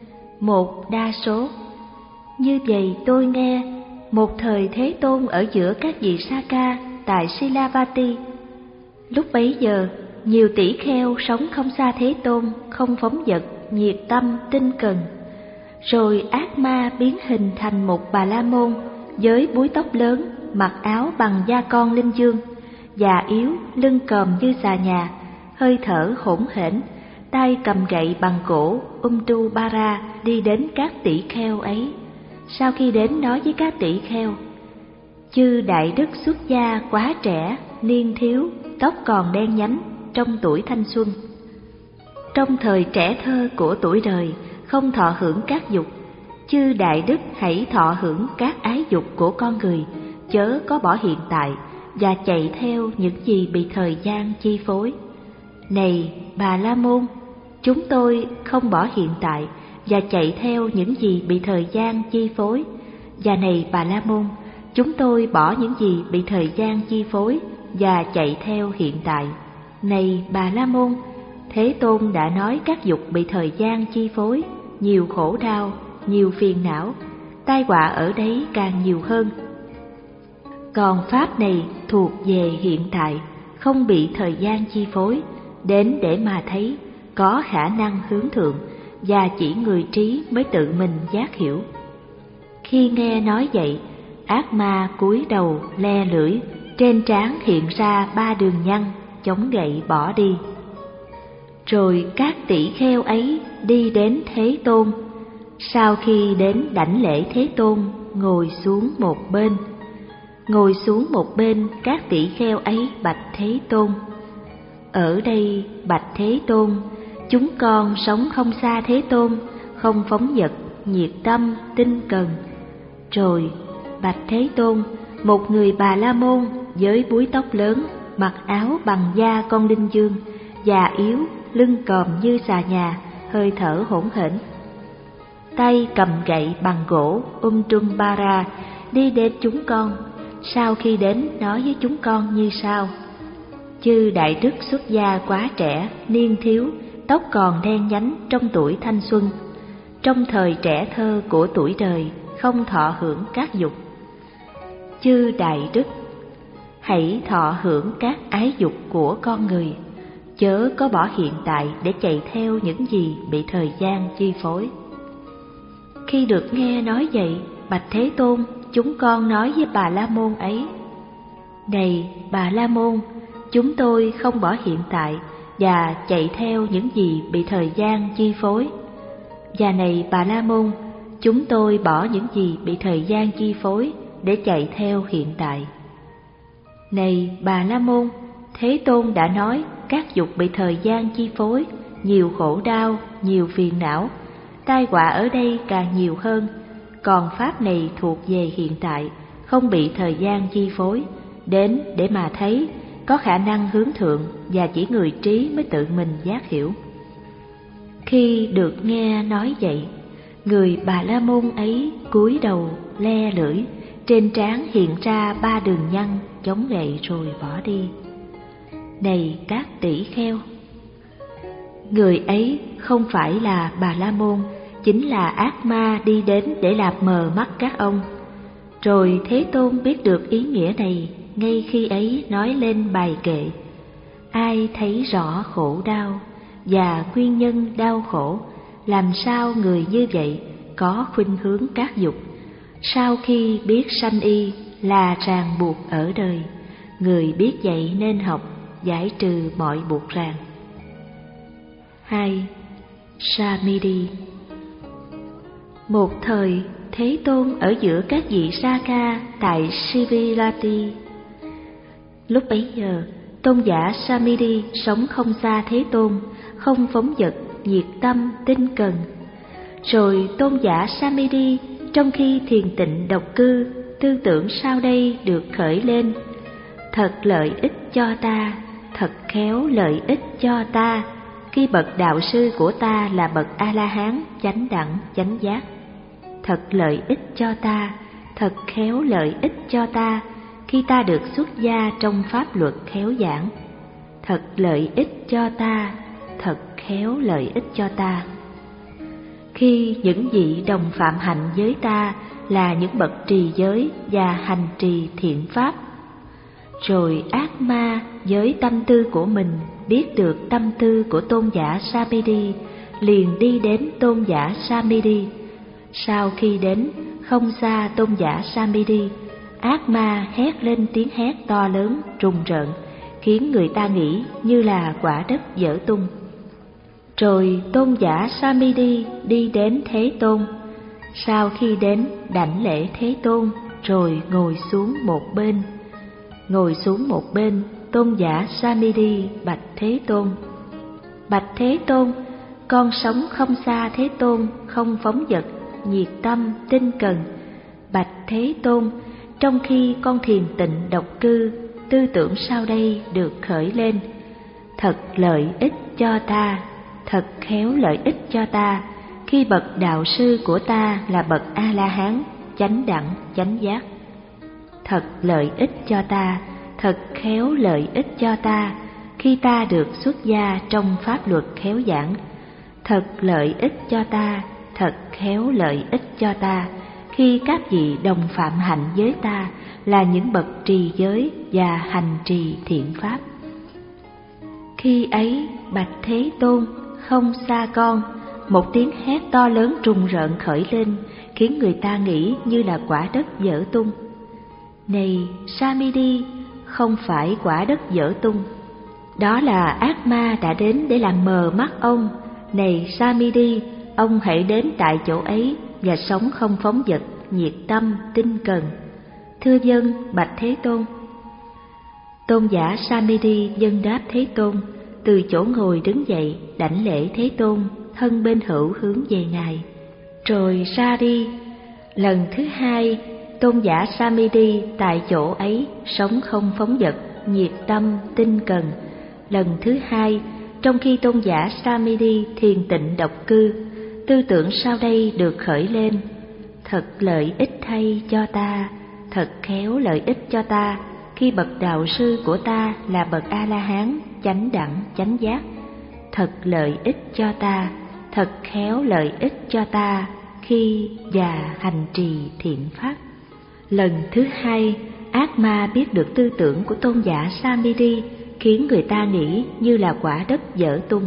Một đa số. Như vậy tôi nghe, một thời Thế Tôn ở giữa các vị Saka tại Silavati. Lúc bấy giờ, nhiều tỷ kheo sống không xa Thế Tôn, không phóng dật, nhiệt tâm, tinh cần. Rồi ác ma biến hình thành một Bà La Môn, với búi tóc lớn, mặc áo bằng da con linh dương, già yếu, lưng còm như xà nhà, hơi thở hỗn hển, tay cầm gậy bằng gỗ Umtu Bara đi đến các tỷ kheo ấy. Sau khi đến nói với các tỷ kheo: chư đại đức xuất gia quá trẻ, niên thiếu, tóc còn đen nhánh, trong tuổi thanh xuân. Trong thời trẻ thơ của tuổi đời, không thọ hưởng các dục. Chư đại đức hãy thọ hưởng các ái dục của con người, chớ có bỏ hiện tại và chạy theo những gì bị thời gian chi phối. Này Bà La Môn, chúng tôi không bỏ hiện tại và chạy theo những gì bị thời gian chi phối. Và này Bà La Môn, chúng tôi bỏ những gì bị thời gian chi phối và chạy theo hiện tại. Này Bà La Môn, Thế Tôn đã nói các dục bị thời gian chi phối, nhiều khổ đau nhiều phiền não, tai họa ở đấy càng nhiều hơn. Còn pháp này thuộc về hiện tại, không bị thời gian chi phối, đến để mà thấy, có khả năng hướng thượng, và chỉ người trí mới tự mình giác hiểu. Khi nghe nói vậy, ác ma cúi đầu le lưỡi, trên trán hiện ra ba đường nhăn, chống gậy bỏ đi. Rồi các tỷ kheo ấy đi đến Thế Tôn. Sau khi đến đảnh lễ Thế Tôn, ngồi xuống một bên. Ngồi xuống một bên, các tỷ kheo ấy bạch Thế Tôn: ở đây bạch Thế Tôn, chúng con sống không xa Thế Tôn, không phóng dật, nhiệt tâm, tinh cần. Rồi bạch Thế Tôn, một người Bà La Môn với búi tóc lớn, mặc áo bằng da con linh dương, già yếu, lưng còm như xà nhà, hơi thở hỗn hển, tay cầm gậy bằng gỗ Umtumbara, đi đến chúng con. Sau khi đến, nói với chúng con như sau: chư đại đức xuất gia quá trẻ, niên thiếu, tóc còn đen nhánh trong tuổi thanh xuân, trong thời trẻ thơ của tuổi đời, không thọ hưởng các dục. Chư đại đức, hãy thọ hưởng các ái dục của con người, chớ có bỏ hiện tại để chạy theo những gì bị thời gian chi phối. Khi được nghe nói vậy, bạch Thế Tôn, chúng con nói với Bà La Môn ấy: này Bà La Môn, chúng tôi không bỏ hiện tại và chạy theo những gì bị thời gian chi phối. Và này Bà La Môn, chúng tôi bỏ những gì bị thời gian chi phối để chạy theo hiện tại. Này Bà La Môn, Thế Tôn đã nói các dục bị thời gian chi phối, nhiều khổ đau, nhiều phiền não, tai họa ở đây càng nhiều hơn. Còn pháp này thuộc về hiện tại, không bị thời gian chi phối, đến để mà thấy, có khả năng hướng thượng, và chỉ người trí mới tự mình giác hiểu. Khi được nghe nói vậy, người Bà La Môn ấy cúi đầu le lưỡi, trên trán hiện ra ba đường nhăn, chống gậy rồi bỏ đi. Này các tỷ kheo, người ấy không phải là Bà La Môn, chính là ác ma đi đến để làm mờ mắt các ông. Rồi Thế Tôn biết được ý nghĩa này, ngay khi ấy nói lên bài kệ: ai thấy rõ khổ đau và nguyên nhân đau khổ, làm sao người như vậy có khuynh hướng các dục. Sau khi biết sanh y là ràng buộc ở đời, người biết vậy nên học, giải trừ mọi buộc ràng. Hai. Samidhi. Một thời, Thế Tôn ở giữa các vị Saka tại Sivilati. Lúc bấy giờ, tôn giả Samidhi sống không xa Thế Tôn, không phóng dật, nhiệt tâm, tinh cần. Rồi tôn giả Samidhi trong khi thiền tịnh độc cư, tư tưởng sau đây được khởi lên: thật lợi ích cho ta, thật khéo lợi ích cho ta, khi bậc đạo sư của ta là bậc A-la-hán, chánh đẳng, chánh giác. Thật lợi ích cho ta, thật khéo lợi ích cho ta, khi ta được xuất gia trong pháp luật khéo giảng. Thật lợi ích cho ta, thật khéo lợi ích cho ta, khi những vị đồng phạm hạnh với ta là những bậc trì giới và hành trì thiện pháp. Rồi ác ma với tâm tư của mình biết được tâm tư của tôn giả Samidhi, liền đi đến tôn giả Samidhi. Sau khi đến không xa tôn giả Samidhi, ác ma hét lên tiếng hét to lớn rùng rợn, khiến người ta nghĩ như là quả đất vỡ tung. Rồi tôn giả Samidhi đi đến Thế Tôn. Sau khi đến đảnh lễ Thế Tôn, rồi ngồi xuống một bên. Ngồi xuống một bên, tôn giả Samidhi bạch Thế Tôn: bạch Thế Tôn, con sống không xa Thế Tôn, không phóng dật, nhiệt tâm, tinh cần. Bạch Thế Tôn, trong khi con thiền tịnh độc cư, tư tưởng sau đây được khởi lên: thật lợi ích cho ta, thật khéo lợi ích cho ta, khi bậc đạo sư của ta là bậc A-la-hán, chánh đẳng, chánh giác. Thật lợi ích cho ta, thật khéo lợi ích cho ta, khi ta được xuất gia trong pháp luật khéo giảng. Thật lợi ích cho ta, thật khéo lợi ích cho ta, khi các vị đồng phạm hạnh với ta là những bậc trì giới và hành trì thiện pháp. Khi ấy, bạch Thế Tôn, không xa con, một tiếng hét to lớn trùng rợn khởi lên, khiến người ta nghĩ như là quả đất vỡ tung. Này Samidi, không phải quả đất vỡ tung, đó là ác ma đã đến để làm mờ mắt ông. Này Samidi, ông hãy đến tại chỗ ấy và sống không phóng dật, nhiệt tâm, tinh cần. Thưa vâng, bạch Thế Tôn. Tôn giả Samidi vâng đáp Thế Tôn, từ chỗ ngồi đứng dậy, đảnh lễ Thế Tôn, thân bên hữu hướng về ngài, rồi ra đi. Lần thứ hai, tôn giả Samidi tại chỗ ấy sống không phóng dật, nhiệt tâm, tinh cần. Lần thứ hai, trong khi tôn giả Samidi thiền tịnh độc cư, tư tưởng sau đây được khởi lên: thật lợi ích thay cho ta, thật khéo lợi ích cho ta, khi bậc đạo sư của ta là bậc A-la-hán, chánh đẳng, chánh giác. Thật lợi ích cho ta, thật khéo lợi ích cho ta, khi và hành trì thiện pháp. Lần thứ hai, ác ma biết được tư tưởng của tôn giả Samidi, khiến người ta nghĩ như là quả đất vỡ tung.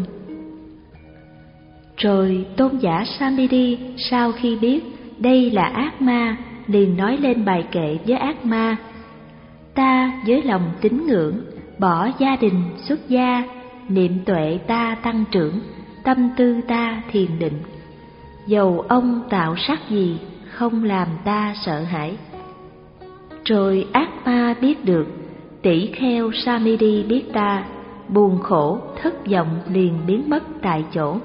Rồi tôn giả Samidi sau khi biết đây là ác ma, liền nói lên bài kệ với ác ma: ta với lòng tín ngưỡng, bỏ gia đình xuất gia, niệm tuệ ta tăng trưởng, tâm tư ta thiền định. Dầu ông tạo sắc gì, không làm ta sợ hãi. Rồi ác ma biết được, tỷ kheo Samidi biết ta, buồn khổ, thất vọng liền biến mất tại chỗ.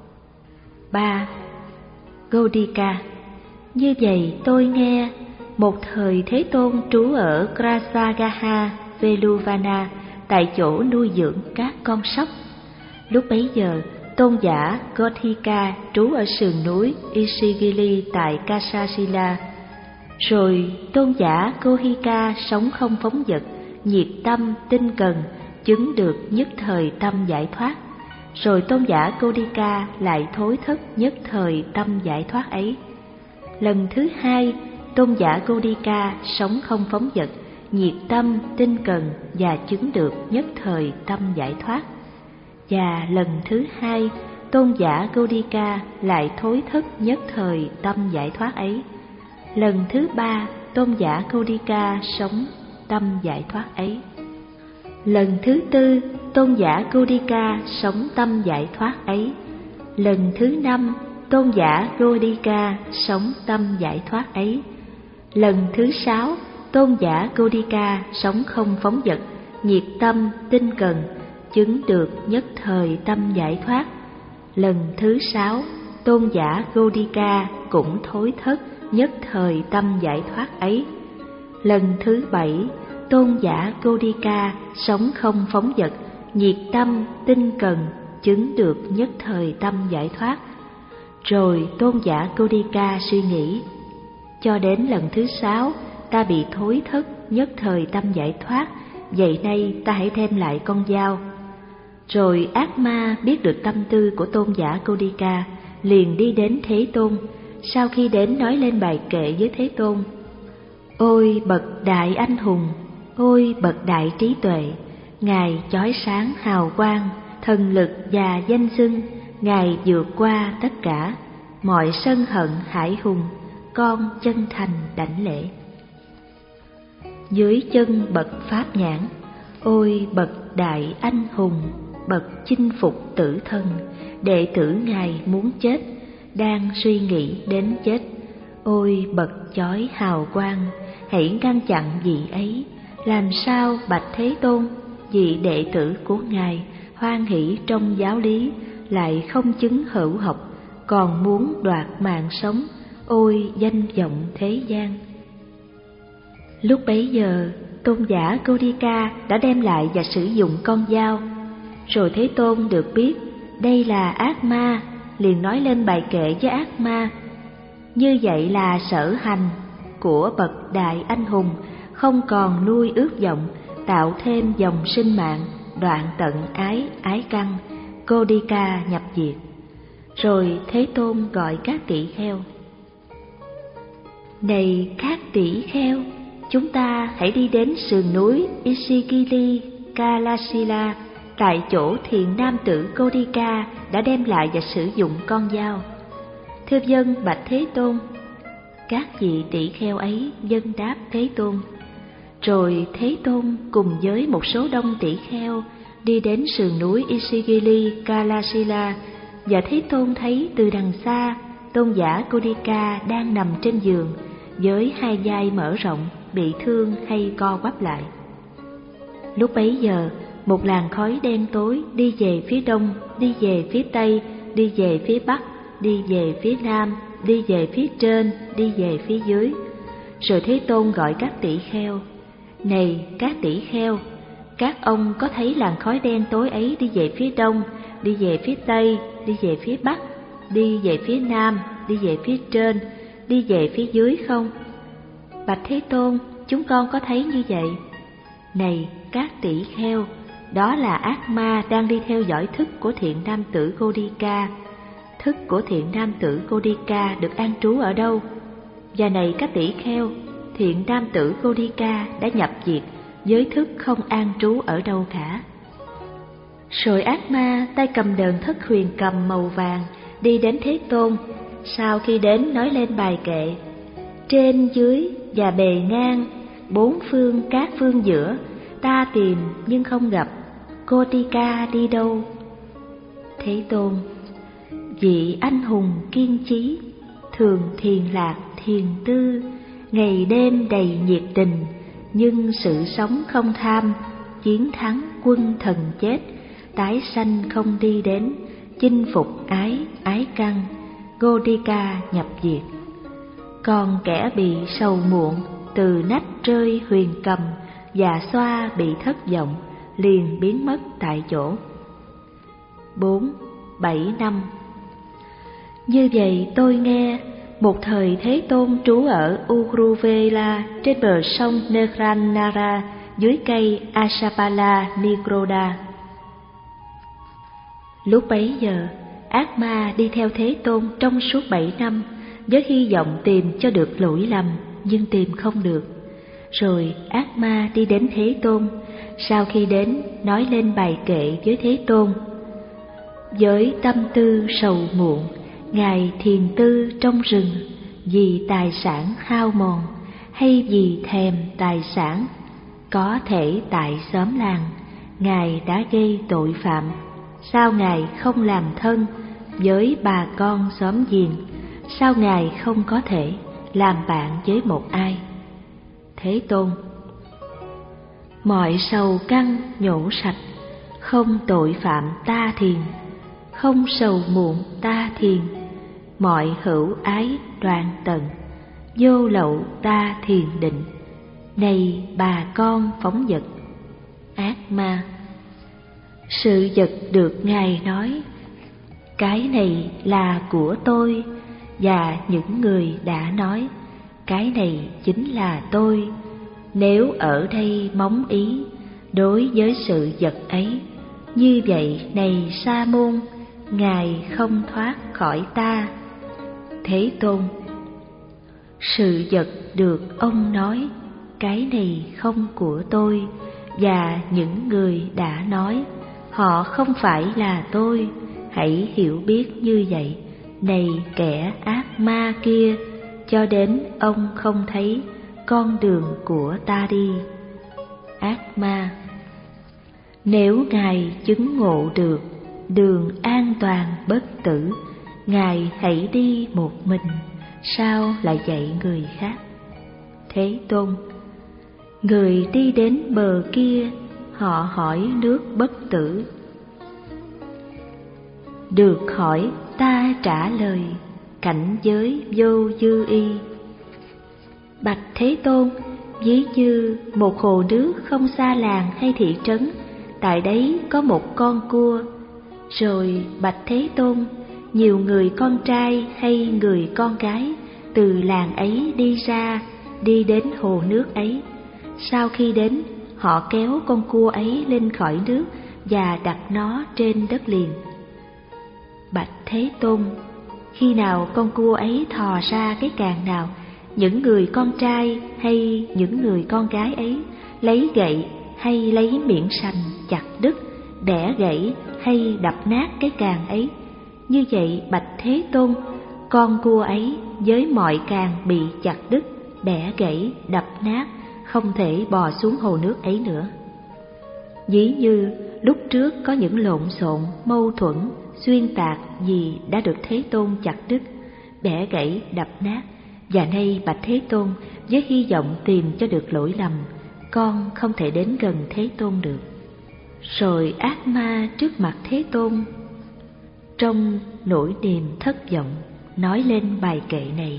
ba. Godika. Như vậy tôi nghe, một thời Thế Tôn trú ở Krasagaha, Veluvana, tại chỗ nuôi dưỡng các con sóc. Lúc bấy giờ, tôn giả Godika trú ở sườn núi Ishigili tại Kasasila. Rồi tôn giả Gohika sống không phóng dật, nhiệt tâm, tinh cần, chứng được nhất thời tâm giải thoát. Rồi tôn giả Godika lại thối thất nhất thời tâm giải thoát ấy. Lần thứ hai, tôn giả Godika sống không phóng dật, nhiệt tâm, tinh cần và chứng được nhất thời tâm giải thoát. Và lần thứ hai, tôn giả Godika lại thối thất nhất thời tâm giải thoát ấy. Lần thứ ba, tôn giả Godika sống tâm giải thoát ấy. Lần thứ tư, tôn giả Godika sống tâm giải thoát ấy. Lần thứ năm, tôn giả Godika sống tâm giải thoát ấy. Lần thứ sáu, tôn giả Godika sống không phóng dật, nhiệt tâm, tinh cần, chứng được nhất thời tâm giải thoát. Lần thứ sáu, tôn giả Godika cũng thối thất nhất thời tâm giải thoát ấy. Lần thứ bảy, tôn giả Godika sống không phóng dật, nhiệt tâm, tinh cần, chứng được nhất thời tâm giải thoát. Rồi tôn giả Godika suy nghĩ: cho đến lần thứ sáu, ta bị thối thất nhất thời tâm giải thoát, vậy nay ta hãy thêm lại con dao. Rồi ác ma biết được tâm tư của tôn giả Godika, liền đi đến Thế Tôn. Sau khi đến nói lên bài kệ với Thế Tôn: ôi bậc đại anh hùng, ôi bậc đại trí tuệ, ngài chói sáng hào quang, thần lực và danh xưng, ngài vượt qua tất cả mọi sân hận hải hùng, con chân thành đảnh lễ. Dưới chân bậc pháp nhãn, ôi bậc đại anh hùng, bậc chinh phục tử thần, đệ tử ngài muốn chết, đang suy nghĩ đến chết. Ôi bậc chói hào quang, hãy ngăn chặn vị ấy. Làm sao bạch Thế Tôn, vị đệ tử của ngài hoan hỷ trong giáo lý, lại không chứng hữu học, còn muốn đoạt mạng sống, ôi danh vọng thế gian. Lúc bấy giờ, tôn giả Godika đã đem lại và sử dụng con dao. Rồi Thế Tôn được biết đây là ác ma, liền nói lên bài kệ với ác ma: như vậy là sở hành của bậc đại anh hùng, không còn nuôi ước vọng, tạo thêm dòng sinh mạng, đoạn tận ái ái căn, Godika nhập diệt. Rồi Thế Tôn gọi các tỷ kheo: Này các tỷ kheo, chúng ta hãy đi đến sườn núi Ishigili Kalasila, tại chỗ thiện nam tử Kodika đã đem lại và sử dụng con dao. Thưa vâng, bạch Thế Tôn. Các vị tỷ kheo ấy vâng đáp Thế Tôn. Rồi Thế Tôn cùng với một số đông tỷ kheo đi đến sườn núi Ishigili Kalasila, và Thế Tôn thấy từ đằng xa tôn giả Kodika đang nằm trên giường với hai vai mở rộng, bị thương hay co quắp lại. Lúc bấy giờ, một làn khói đen tối đi về phía đông, đi về phía tây, đi về phía bắc, đi về phía nam, đi về phía trên, đi về phía dưới. Rồi Thế Tôn gọi các tỷ kheo: Này các tỷ kheo, các ông có thấy làn khói đen tối ấy đi về phía đông, đi về phía tây, đi về phía bắc, đi về phía nam, đi về phía trên, đi về phía dưới không? Bạch Thế Tôn, chúng con có thấy như vậy. Này các tỷ kheo, đó là ác ma đang đi theo dõi thức của thiện nam tử Kodika. Thức của thiện nam tử Kodika được an trú ở đâu? Và này các tỷ kheo, thiện nam tử Kodika đã nhập diệt với thức không an trú ở đâu cả. Rồi ác ma tay cầm đờn thất huyền cầm màu vàng đi đến Thế Tôn. Sau khi đến nói lên bài kệ: Trên dưới và bề ngang, bốn phương các phương giữa, ta tìm nhưng không gặp, Kodika đi đâu? Thế Tôn: Vị anh hùng kiên chí, thường thiền lạc thiền tư, ngày đêm đầy nhiệt tình, nhưng sự sống không tham, chiến thắng quân thần chết, tái sanh không đi đến, chinh phục ái ái căn, Kodika nhập diệt. Còn kẻ bị sầu muộn, từ nách rơi huyền cầm, và xoa bị thất vọng, liền biến mất tại chỗ. Bốn, bảy năm. Như vậy tôi nghe, một thời Thế Tôn trú ở Uruvela trên bờ sông Negranara dưới cây Asapala Nigroda. Lúc bấy giờ, ác ma đi theo Thế Tôn trong suốt bảy năm với hy vọng tìm cho được lỗi lầm, nhưng tìm không được. Rồi ác ma đi đến Thế Tôn, sau khi đến nói lên bài kệ với Thế Tôn: Với tâm tư sầu muộn, Ngài thiền tư trong rừng, vì tài sản hao mòn, hay vì thèm tài sản, có thể tại xóm làng, Ngài đã gây tội phạm. Sao Ngài không làm thân với bà con xóm giềng? Sao Ngài không có thể làm bạn với một ai? Thế Tôn: Mọi sầu căn nhổ sạch, không tội phạm ta thiền, không sầu muộn ta thiền, mọi hữu ái đoạn tận, vô lậu ta thiền định. Này bà con phóng dật. Ác ma: Sự vật được Ngài nói, cái này là của tôi, và những người đã nói, cái này chính là tôi. Nếu ở đây móng ý đối với sự vật ấy, như vậy này Sa môn, Ngài không thoát khỏi ta. Thế Tôn: Sự vật được ông nói, cái này không của tôi, và những người đã nói, họ không phải là tôi. Hãy hiểu biết như vậy, này kẻ ác ma kia, cho đến ông không thấy con đường của ta đi. Ác ma: Nếu Ngài chứng ngộ được đường an toàn bất tử, Ngài hãy đi một mình, sao lại dạy người khác? Thế Tôn: Người đi đến bờ kia, họ hỏi nước bất tử. Được hỏi ta trả lời, cảnh giới vô dư y. Bạch Thế Tôn, ví như một hồ nước không xa làng hay thị trấn, tại đấy có một con cua. Rồi bạch Thế Tôn, nhiều người con trai hay người con gái từ làng ấy đi ra, đi đến hồ nước ấy. Sau khi đến, họ kéo con cua ấy lên khỏi nước và đặt nó trên đất liền. Bạch Thế Tôn, khi nào con cua ấy thò ra cái càng nào, những người con trai hay những người con gái ấy lấy gậy hay lấy miệng sành chặt đứt, bẻ gãy hay đập nát cái càng ấy. Như vậy Bạch Thế Tôn, con cua ấy với mọi càng bị chặt đứt, bẻ gãy, đập nát, không thể bò xuống hồ nước ấy nữa. Ví như lúc trước có những lộn xộn, mâu thuẫn, xuyên tạc gì đã được Thế Tôn chặt đứt, bẻ gãy, đập nát, và nay Bạch Thế Tôn với hy vọng tìm cho được lỗi lầm, con không thể đến gần Thế Tôn được. Rồi ác ma trước mặt Thế Tôn trong nỗi niềm thất vọng nói lên bài kệ này: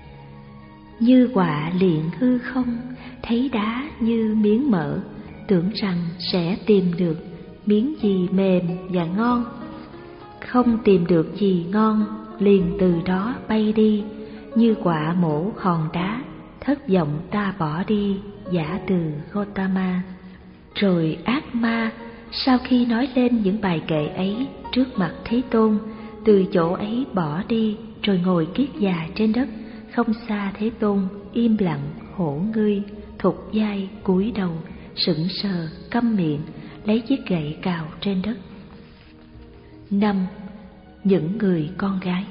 như quả liền hư không, thấy đá như miếng mỡ, tưởng rằng sẽ tìm được miếng gì mềm và ngon. Không tìm được gì ngon, liền từ đó bay đi, như quả mổ hòn đá, thất vọng ta bỏ đi. Giả từ Gotama. Rồi ác ma sau khi nói lên những bài kệ ấy trước mặt Thế Tôn, từ chỗ ấy bỏ đi, rồi ngồi kiết già trên đất không xa Thế Tôn, im lặng, hổ ngươi, thục vai, cúi đầu, sững sờ, câm miệng, lấy chiếc gậy cào trên đất. Năm. Những người con gái.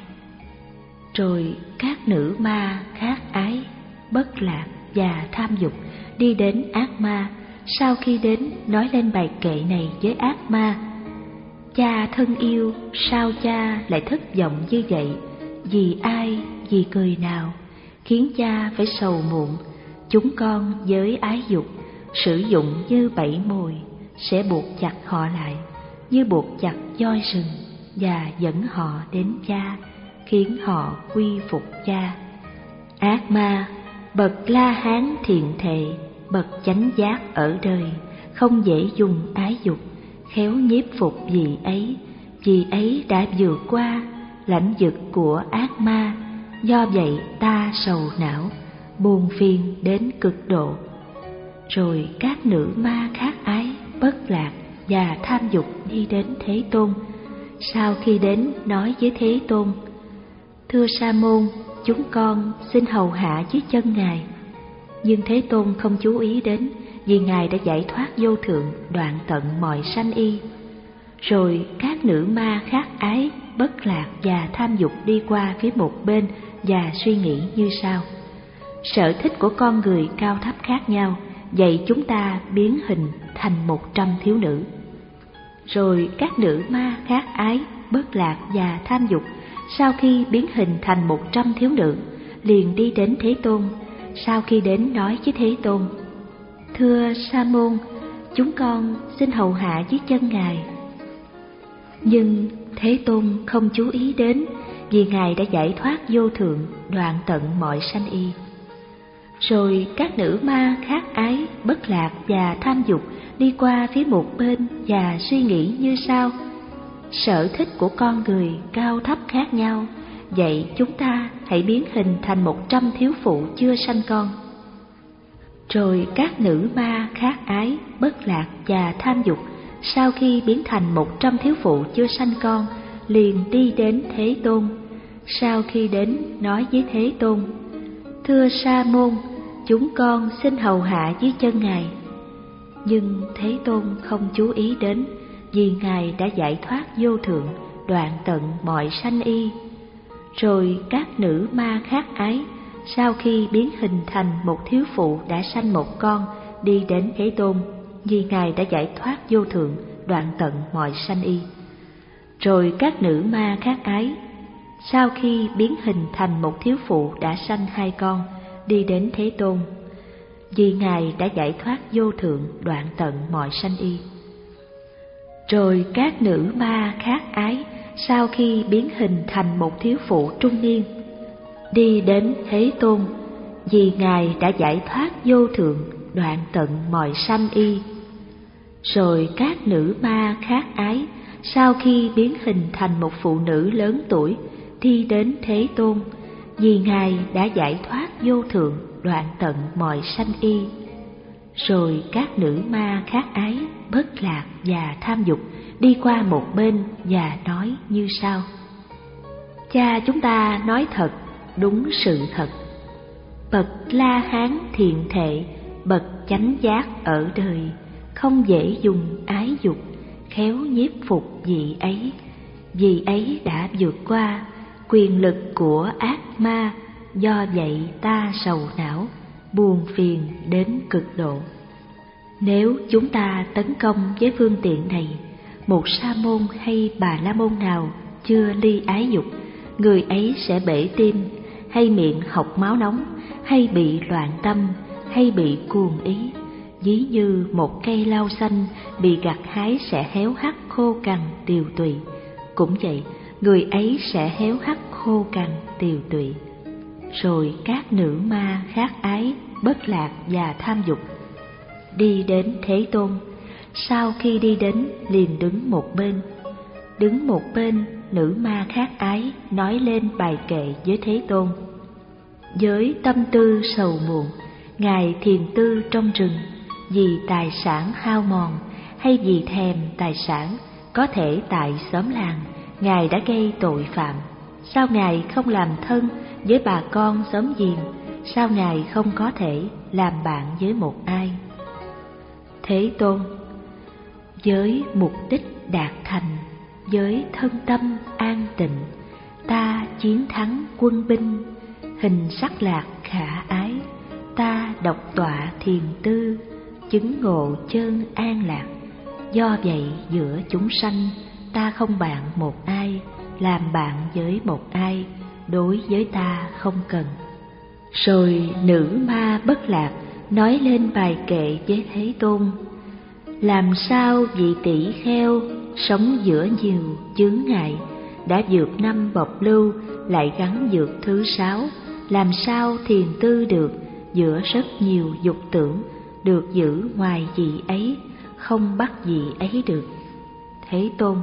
Rồi các nữ ma khát ái, bất lạc và tham dục đi đến ác ma. Sau khi đến, nói lên bài kệ này với ác ma: cha thân yêu, sao cha lại thất vọng như vậy? Vì ai, vì cười nào khiến cha phải sầu muộn? Chúng con với ái dục sử dụng như bẫy mồi, sẽ buộc chặt họ lại như buộc chặt voi rừng, và dẫn họ đến cha, khiến họ quy phục cha. Ác ma, bậc La Hán thiện thệ, bậc chánh giác ở đời, không dễ dùng ái dục, khéo nhiếp phục vị ấy. Vì ấy đã vượt qua lãnh vực của ác ma, do vậy ta sầu não, buồn phiền đến cực độ. Rồi các nữ ma khát ái, bất lạc và tham dục đi đến Thế Tôn. Sau khi đến, nói với Thế Tôn: thưa Sa môn, chúng con xin hầu hạ dưới chân Ngài. Nhưng Thế Tôn không chú ý đến, vì Ngài đã giải thoát vô thượng, đoạn tận mọi sanh y. Rồi các nữ ma khát ái, bất lạc và tham dục đi qua phía một bên và suy nghĩ như sau: sở thích của con người cao thấp khác nhau, vậy chúng ta biến hình thành một trăm thiếu nữ. Rồi các nữ ma khát ái, bất lạc và tham dục sau khi biến hình thành một trăm thiếu nữ, liền đi đến Thế Tôn. Sau khi đến, nói với Thế Tôn: thưa Sa môn, chúng con xin hầu hạ dưới chân Ngài. Nhưng Thế Tôn không chú ý đến, vì Ngài đã giải thoát vô thượng, đoạn tận mọi sanh y. Rồi các nữ ma khát ái, bất lạc và tham dục đi qua phía một bên và suy nghĩ như sau: sở thích của con người cao thấp khác nhau, vậy chúng ta hãy biến hình thành một trăm thiếu phụ chưa sanh con. Rồi các nữ ma khát ái, bất lạc và tham dục sau khi biến thành một trăm thiếu phụ chưa sanh con, liền đi đến Thế Tôn. Sau khi đến, nói với Thế Tôn: thưa Sa môn, chúng con xin hầu hạ dưới chân Ngài. Nhưng Thế Tôn không chú ý đến, vì Ngài đã giải thoát vô thượng, đoạn tận mọi sanh y. Rồi các nữ ma khát ái sau khi biến hình thành một thiếu phụ đã sanh một con, đi đến Thế Tôn, vì Ngài đã giải thoát vô thượng, đoạn tận mọi sanh y. Rồi các nữ ma khát ái sau khi biến hình thành một thiếu phụ đã sanh hai con, đi đến Thế Tôn, vì Ngài đã giải thoát vô thượng, đoạn tận mọi sanh y. Rồi các nữ ma khát ái sau khi biến hình thành một thiếu phụ trung niên, đi đến Thế Tôn, vì Ngài đã giải thoát vô thượng, đoạn tận mọi sanh y. Rồi các nữ ma khát ái sau khi biến hình thành một phụ nữ lớn tuổi, đi đến Thế Tôn, vì Ngài đã giải thoát vô thượng, đoạn tận mọi sanh y. Rồi các nữ ma khát ái, bất lạc và tham dục đi qua một bên và nói như sau: Cha chúng ta nói thật, đúng sự thật. Bậc La Hán thiện thệ, bậc chánh giác ở đời, không dễ dùng ái dục, khéo nhiếp phục vị ấy. Vì ấy đã vượt qua quyền lực của ác ma, do vậy ta sầu não, buồn phiền đến cực độ. Nếu chúng ta tấn công với phương tiện này, một sa môn hay bà la môn nào chưa ly ái dục, người ấy sẽ bể tim, hay miệng học máu nóng, hay bị loạn tâm, hay bị cuồng ý. Ví như một cây lau xanh bị gặt hái sẽ héo hắt khô cằn tiều tụy. Cũng vậy, người ấy sẽ héo hắt khô cằn tiều tụy. Rồi các nữ ma khát ái, bất lạc và tham dục đi đến Thế Tôn. Sau khi đi đến liền đứng một bên. Đứng một bên, nữ ma khát ái nói lên bài kệ với Thế Tôn. Với tâm tư sầu muộn, Ngài thiền tư trong rừng, vì tài sản hao mòn hay vì thèm tài sản có thể tại xóm làng, Ngài đã gây tội phạm. Sao Ngài không làm thân với bà con xóm giềng? Sao Ngài không có thể làm bạn với một ai? Thế Tôn: với mục đích đạt thành, với thân tâm an tịnh, ta chiến thắng quân binh, hình sắc lạc khả ái. Ta độc tọa thiền tư, chứng ngộ chân an lạc. Do vậy giữa chúng sanh, ta không bạn một ai, làm bạn với một ai, đối với ta không cần. Rồi nữ ma bất lạc nói lên bài kệ với Thế Tôn. Làm sao vị tỷ kheo sống giữa nhiều chướng ngại, đã vượt năm bộc lưu lại gắn vượt thứ sáu? Làm sao thiền tư được giữa rất nhiều dục tưởng, được giữ ngoài vị ấy, không bắt vị ấy được? Thế Tôn: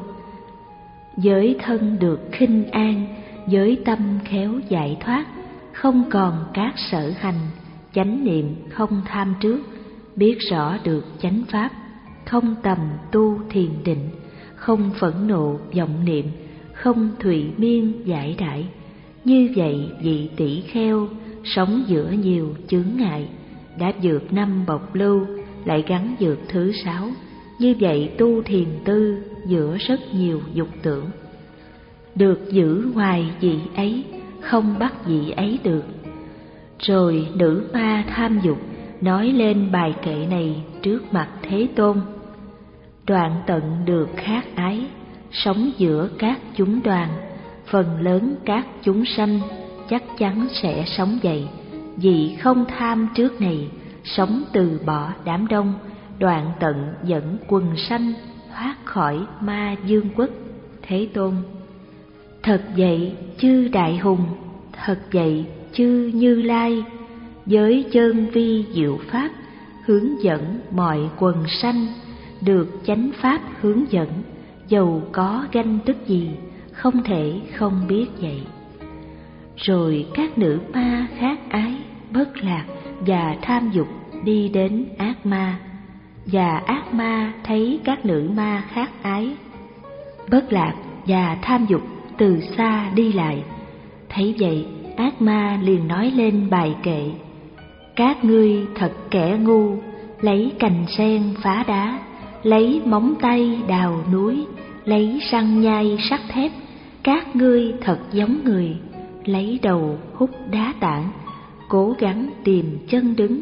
với thân được khinh an, với tâm khéo giải thoát, không còn các sở hành, chánh niệm không tham trước, biết rõ được chánh pháp, không tầm tu thiền định, không phẫn nộ vọng niệm, không thụy miên giải đãi. Như vậy vị tỷ kheo sống giữa nhiều chướng ngại, đã vượt năm bộc lưu lại gắn vượt thứ sáu. Như vậy tu thiền tư giữa rất nhiều dục tưởng, được giữ ngoài vị ấy, không bắt vị ấy được. Rồi nữ ma tham dục nói lên bài kệ này trước mặt Thế Tôn. Đoạn tận được khát ái, sống giữa các chúng đoàn, phần lớn các chúng sanh chắc chắn sẽ sống vậy. Vì không tham trước này, sống từ bỏ đám đông, đoạn tận dẫn quần sanh thoát khỏi ma dương quốc. Thế Tôn: thật vậy chư đại hùng, thật vậy chư Như Lai, với chân vi diệu pháp hướng dẫn mọi quần sanh, được chánh pháp hướng dẫn, dầu có ganh tức gì không thể không biết vậy. Rồi các nữ ma khát ái, bất lạc và tham dục đi đến ác ma, và ác ma thấy các nữ ma khát ái, bất lạc và tham dục từ xa đi lại. Thấy vậy, ác ma liền nói lên bài kệ. Các ngươi thật kẻ ngu, lấy cành sen phá đá, lấy móng tay đào núi, lấy răng nhai sắt thép. Các ngươi thật giống người, lấy đầu hút đá tảng, cố gắng tìm chân đứng.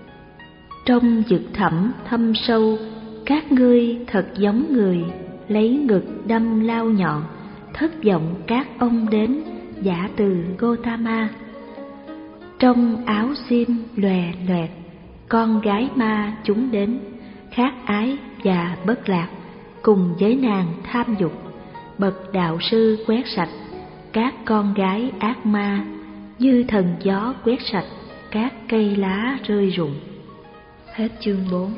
Trong vực thẳm thâm sâu, các ngươi thật giống người, lấy ngực đâm lao nhọn, thất vọng các ông đến, giả từ Gotama. Trong áo xiêm lòe loẹt, con gái ma chúng đến, khát ái và bất lạc, cùng với nàng tham dục. Bậc đạo sư quét sạch các con gái ác ma, như thần gió quét sạch các cây lá rơi rụng. Hết chương bốn.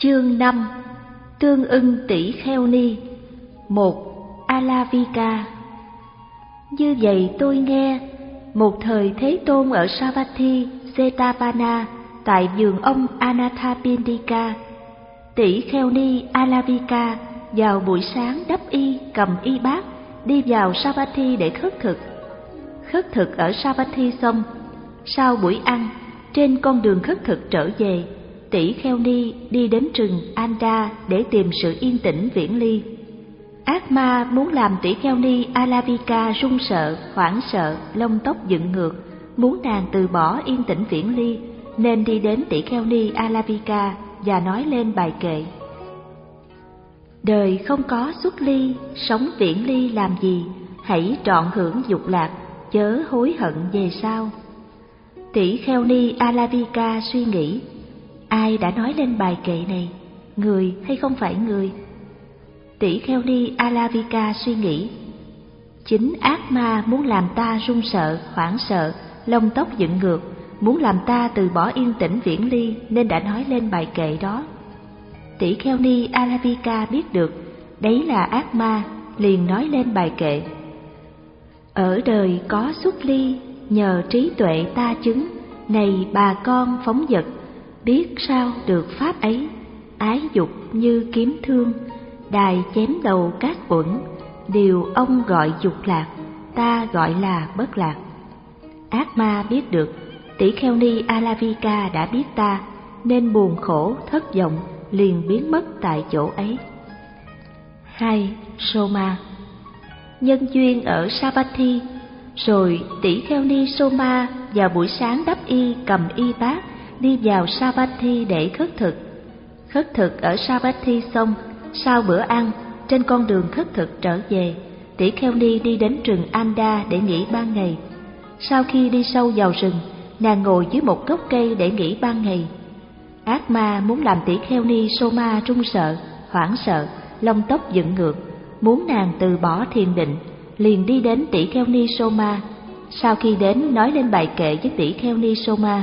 Chương năm. Tương ưng tỷ kheo ni. Một. Alavika. Như vậy tôi nghe, một thời Thế Tôn ở Savatthi, Jetavana, tại vườn ông Anathapindika, tỷ kheo ni Alavika vào buổi sáng đắp y cầm y bát đi vào Savatthi để khất thực. Khất thực ở Savatthi xong, sau buổi ăn, trên con đường khất thực trở về, tỷ kheo ni đi đến rừng Anda để tìm sự yên tĩnh viễn ly. Ác ma muốn làm tỷ kheo ni Alavika run sợ, hoảng sợ, lông tóc dựng ngược, muốn nàng từ bỏ yên tĩnh viễn ly, nên đi đến tỷ kheo ni Alavika và nói lên bài kệ: đời không có xuất ly, sống viễn ly làm gì, hãy trọn hưởng dục lạc, chớ hối hận về sau. Tỷ kheo ni Alavika suy nghĩ, ai đã nói lên bài kệ này, người hay không phải người? Tỷ kheo ni Alavika suy nghĩ, chính ác ma muốn làm ta run sợ, hoảng sợ, lông tóc dựng ngược, muốn làm ta từ bỏ yên tĩnh viễn ly, nên đã nói lên bài kệ đó. Tỷ kheo ni Alavika biết được đấy là ác ma, liền nói lên bài kệ: ở đời có xuất ly, nhờ trí tuệ ta chứng, này bà con phóng dật, biết sao được pháp ấy, ái dục như kiếm thương, đài chém đầu các uẩn, điều ông gọi dục lạc, ta gọi là bất lạc. Ác ma biết được tỷ kheo ni Alavika đã biết ta, nên buồn khổ thất vọng, liền biến mất tại chỗ ấy. Hai. Soma. Nhân duyên ở Savatthi, rồi tỷ kheo ni Soma vào buổi sáng đắp y cầm y bát đi vào Savatthi để khất thực. Khất thực ở Savatthi xong, sau bữa ăn, trên con đường khất thực trở về, tỷ kheo ni đi đến rừng Anda để nghỉ ban ngày. Sau khi đi sâu vào rừng, nàng ngồi dưới một gốc cây để nghỉ ban ngày. Ác ma muốn làm tỷ kheo ni Soma run sợ, hoảng sợ, lông tóc dựng ngược, muốn nàng từ bỏ thiền định, liền đi đến tỷ kheo ni Soma. Sau khi đến, nói lên bài kệ với tỷ kheo ni Soma: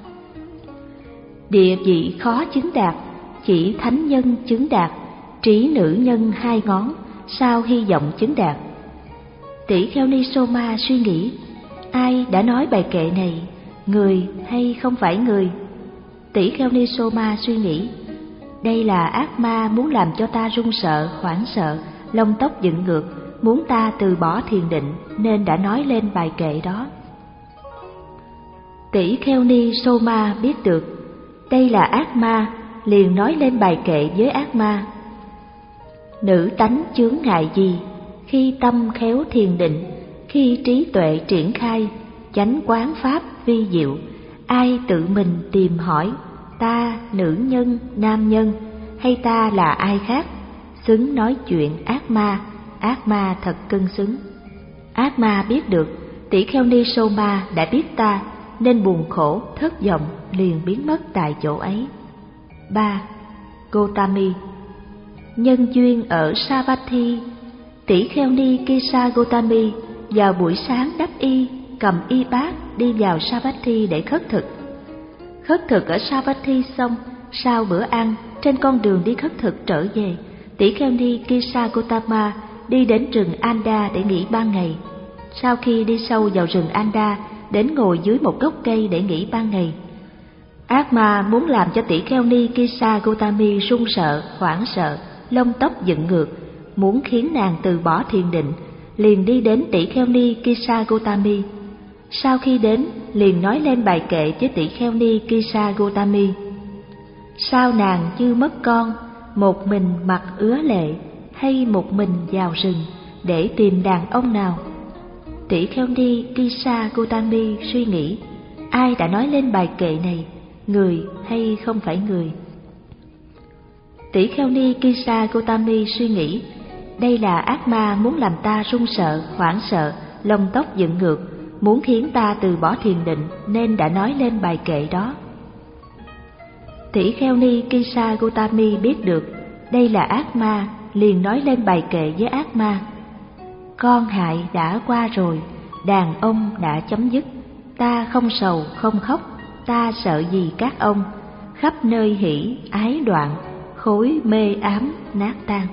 địa vị khó chứng đạt, chỉ thánh nhân chứng đạt, trí nữ nhân hai ngón, sao hy vọng chứng đạt. Tỷ kheo ni Soma suy nghĩ, ai đã nói bài kệ này, người hay không phải người? Tỷ kheo ni Soma suy nghĩ, đây là ác ma muốn làm cho ta run sợ, hoảng sợ, lông tóc dựng ngược, muốn ta từ bỏ thiền định, nên đã nói lên bài kệ đó. Tỷ kheo ni Soma biết được đây là ác ma, liền nói lên bài kệ với ác ma: nữ tánh chướng ngại gì, khi tâm khéo thiền định, khi trí tuệ triển khai, chánh quán pháp vi diệu, ai tự mình tìm hỏi, ta nữ nhân, nam nhân, hay ta là ai khác, xứng nói chuyện ác ma, ác ma thật cân xứng. Ác ma biết được tỷ kheo ni Soma đã biết ta, nên buồn khổ thất vọng, liền biến mất tại chỗ ấy. Ba. Gotami. Nhân duyên ở Savatthi, tỷ kheo ni Kisa Gotami vào buổi sáng đắp y cầm y bát đi vào Savatthi để khất thực. Khất thực ở Savatthi xong, sau bữa ăn, trên con đường đi khất thực trở về, tỷ kheo ni Kisa Gotama đi đến rừng Anda để nghỉ ban ngày. Sau khi đi sâu vào rừng Anda, đến ngồi dưới một gốc cây để nghỉ ban ngày. Ác ma muốn làm cho tỷ kheo ni Kisa Gotami run sợ, hoảng sợ, lông tóc dựng ngược, muốn khiến nàng từ bỏ thiền định, liền đi đến tỷ kheo ni Kisa Gotami. Sau khi đến, liền nói lên bài kệ với tỷ kheo ni Kisa Gotami: sao nàng như mất con, một mình mặc ứa lệ, hay một mình vào rừng để tìm đàn ông nào? Tỷ kheo ni Kisa Gotami suy nghĩ, ai đã nói lên bài kệ này, người hay không phải người? Tỷ kheo ni Kisa Gotami suy nghĩ, đây là ác ma muốn làm ta run sợ, hoảng sợ, lông tóc dựng ngược, muốn khiến ta từ bỏ thiền định, nên đã nói lên bài kệ đó. Tỷ kheo ni Kisa Gotami biết được đây là ác ma, liền nói lên bài kệ với ác ma: con hại đã qua rồi, đàn ông đã chấm dứt, ta không sầu không khóc, ta sợ gì các ông, khắp nơi hỉ ái đoạn, khối mê ám nát tan.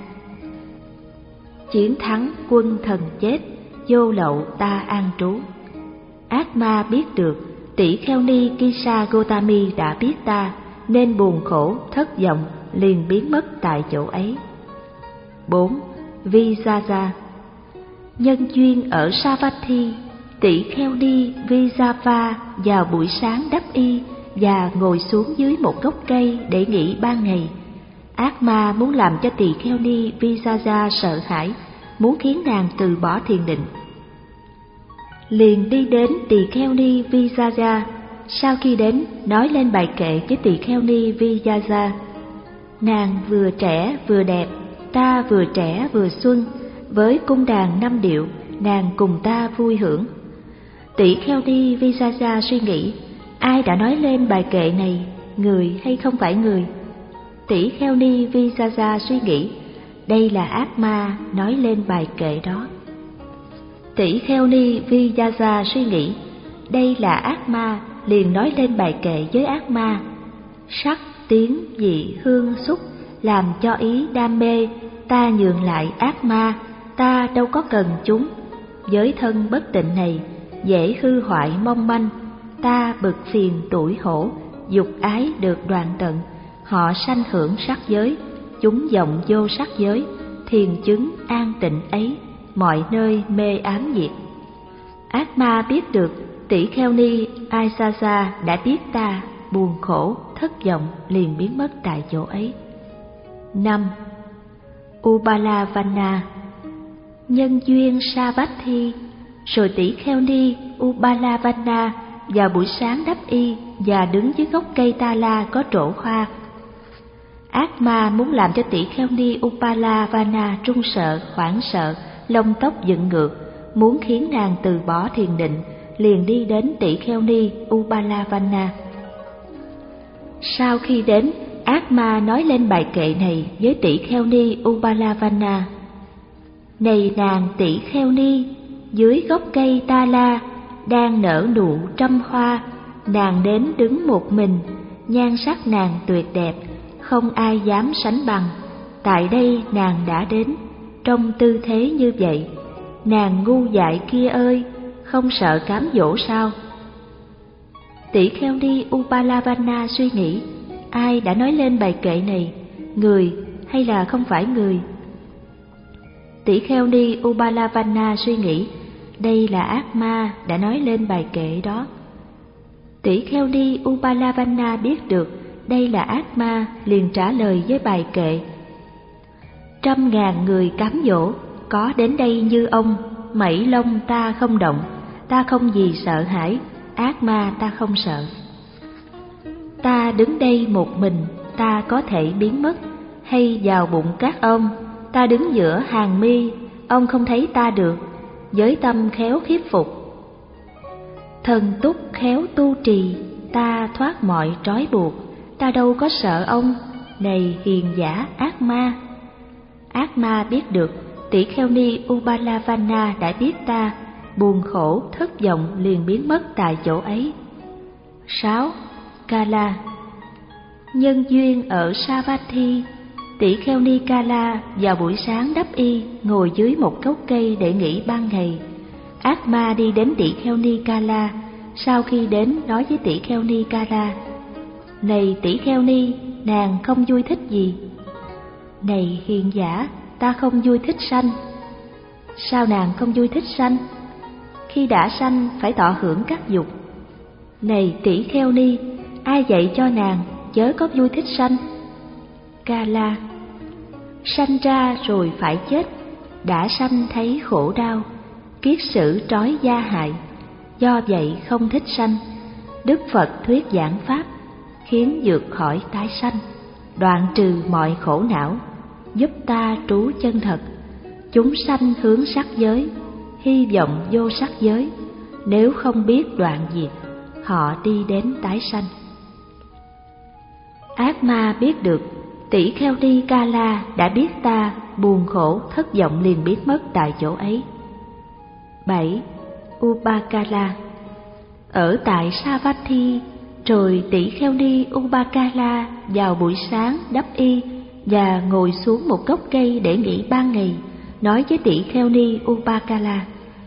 Chiến thắng quân thần chết, vô lậu ta an trú. Ác ma biết được tỷ kheo ni Kisa Gotami đã biết ta, nên buồn khổ thất vọng liền biến mất tại chỗ ấy. Bốn. Vijaja. Nhân duyên ở Savatthi, tỷ kheo ni Vijava vào buổi sáng đắp y và ngồi xuống dưới một gốc cây để nghỉ ban ngày. Ác ma muốn làm cho tỳ kheo ni Vijaja sợ hãi, muốn khiến nàng từ bỏ thiền định. Liền đi đến tỳ kheo ni Vijaja. Sau khi đến, nói lên bài kệ với tỳ kheo ni Vijaja: nàng vừa trẻ vừa đẹp, ta vừa trẻ vừa xuân, với cung đàn năm điệu, nàng cùng ta vui hưởng. Tỷ kheo ni Vijaja suy nghĩ, ai đã nói lên bài kệ này, người hay không phải người? Tỷ kheo ni Vijaja suy nghĩ, đây là ác ma nói lên bài kệ đó. Tỷ kheo ni Vijaja suy nghĩ, đây là ác ma, liền nói lên bài kệ với ác ma. Sắc, tiếng, vị, hương, xúc làm cho ý đam mê, ta nhường lại ác ma, ta đâu có cần chúng. Với thân bất tịnh này, dễ hư hoại mong manh, ta bực phiền tủi hổ, dục ái được đoạn tận. Họ sanh hưởng sắc giới, chúng vọng vô sắc giới, thiền chứng an tịnh ấy, mọi nơi mê ám diệt. Ác ma biết được tỷ kheo ni Aisasa đã biết ta, buồn khổ thất vọng liền biến mất tại chỗ ấy. Năm. Ubalavanna. Nhân duyên Savatthi, rồi tỷ kheo ni Ubalavanna vào buổi sáng đắp y và đứng dưới gốc cây ta la có trổ hoa. Ác ma muốn làm cho tỷ kheo ni Ubalavanna trung sợ, hoảng sợ, lông tóc dựng ngược, muốn khiến nàng từ bỏ thiền định, liền đi đến tỷ kheo ni Ubalavanna. Sau khi đến, ác ma nói lên bài kệ này với tỷ kheo ni Ubalavanna: này nàng tỷ kheo ni, dưới gốc cây ta la đang nở nụ trăm hoa, nàng đến đứng một mình, nhan sắc nàng tuyệt đẹp, không ai dám sánh bằng. Tại đây nàng đã đến, trong tư thế như vậy, nàng ngu dại kia ơi, không sợ cám dỗ sao? Tỷ kheo ni Ubalavanna suy nghĩ, ai đã nói lên bài kệ này, người hay là không phải người? Tỷ kheo ni Ubalavanna suy nghĩ, đây là ác ma đã nói lên bài kệ đó. Tỷ kheo ni Ubalavanna biết được đây là ác ma, liền trả lời với bài kệ: trăm ngàn người cám dỗ, có đến đây như ông, mảy lông ta không động, ta không gì sợ hãi, ác ma ta không sợ. Ta đứng đây một mình, ta có thể biến mất, hay vào bụng các ông, ta đứng giữa hàng mi, ông không thấy ta được, với tâm khéo khiếp phục. Thần túc khéo tu trì, ta thoát mọi trói buộc, ta đâu có sợ ông, này hiền giả ác ma. Ác ma biết được tỷ kheo ni Ubalavanna đã biết ta, buồn khổ thất vọng liền biến mất tại chỗ ấy. Sáu. Kala. Nhân duyên ở Savatthi, tỷ kheo ni Kala vào buổi sáng đắp y ngồi dưới một gốc cây để nghỉ ban ngày. Ác ma đi đến tỷ kheo ni Kala, sau khi đến nói với tỷ kheo ni Kala: này tỷ kheo ni, nàng không vui thích gì? Này hiền giả, ta không vui thích sanh. Sao nàng không vui thích sanh? Khi đã sanh phải thọ hưởng các dục. Này tỷ kheo ni, ai dạy cho nàng chớ có vui thích sanh? Kala: sanh ra rồi phải chết, đã sanh thấy khổ đau, kiết sử trói gia hại, do vậy không thích sanh. Đức Phật thuyết giảng pháp, khiến vượt khỏi tái sanh, đoạn trừ mọi khổ não, giúp ta trú chân thật. Chúng sanh hướng sắc giới, hy vọng vô sắc giới, nếu không biết đoạn diệt, họ đi đến tái sanh. Ác ma biết được tỷ kheo ni Kala đã biết ta, buồn khổ thất vọng liền biến mất tại chỗ ấy. Bảy. Ubakala. Ở tại Savatthi, rồi tỷ kheo ni Ubakala vào buổi sáng đắp y và ngồi xuống một gốc cây để nghỉ ban ngày, nói với tỷ kheo ni Ubakala: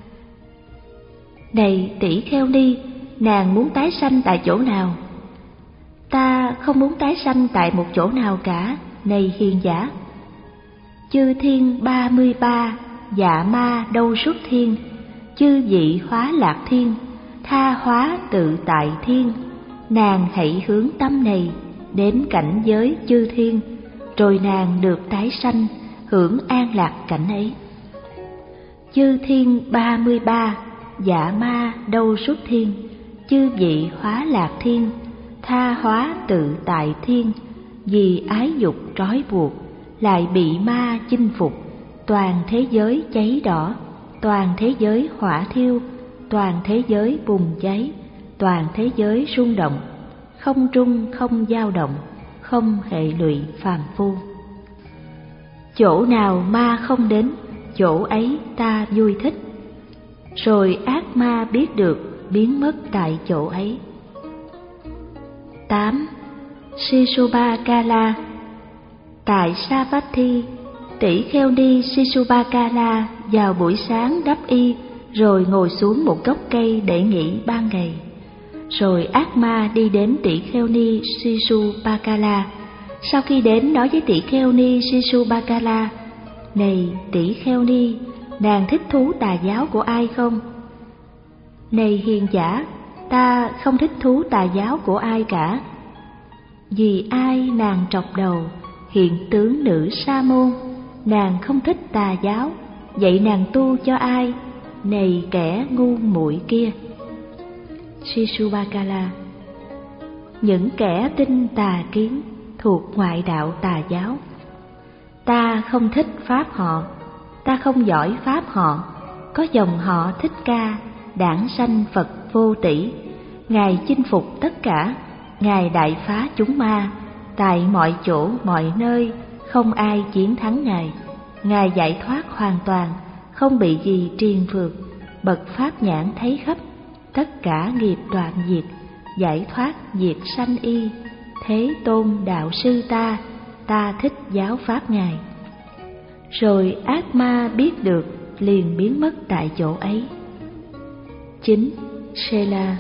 Này tỷ kheo ni, nàng muốn tái sanh tại chỗ nào? Ta không muốn tái sanh tại một chỗ nào cả, này hiền giả. Chư thiên ba mươi ba, dạ ma đâu xuất thiên, chư vị hóa lạc thiên, tha hóa tự tại thiên. Nàng hãy hướng tâm này đến cảnh giới chư thiên, rồi nàng được tái sanh, hưởng an lạc cảnh ấy. Chư thiên ba mươi ba, dạ ma đâu xuất thiên, chư vị hóa lạc thiên, tha hóa tự tại thiên. Vì ái dục trói buộc, lại bị ma chinh phục, toàn thế giới cháy đỏ, toàn thế giới hỏa thiêu, toàn thế giới bùng cháy, toàn thế giới rung động, không trung không dao động, không hệ lụy phàm phu. Chỗ nào ma không đến, chỗ ấy ta vui thích. Rồi ác ma biết được, biến mất tại chỗ ấy. tám. Sisubakala. Tại Savatthi, tỷ kheo ni Sisubakala vào buổi sáng đắp y, rồi ngồi xuống một gốc cây để nghỉ ban ngày. Rồi ác ma đi đến tỷ kheo ni Sisubakala. Sau khi đến nói với tỷ kheo ni Sisubakala: Này tỷ kheo ni, nàng thích thú tà giáo của ai không? Này hiền giả, ta không thích thú tà giáo của ai cả. Vì ai nàng trọc đầu, hiện tướng nữ sa môn, nàng không thích tà giáo, vậy nàng tu cho ai? Này kẻ ngu muội kia. Sisubakala: Những kẻ tin tà kiến thuộc ngoại đạo tà giáo. Ta không thích pháp họ, ta không giỏi pháp họ. Có dòng họ Thích Ca, đản sanh Phật vô tỷ. Ngài chinh phục tất cả, Ngài đại phá chúng ma. Tại mọi chỗ mọi nơi, không ai chiến thắng Ngài. Ngài giải thoát hoàn toàn, không bị gì triền phược. Bậc pháp nhãn thấy khắp, tất cả nghiệp đoạn diệt, giải thoát diệt sanh y. Thế Tôn đạo sư ta, ta thích giáo pháp Ngài. Rồi ác ma biết được, liền biến mất tại chỗ ấy. chín. Sela.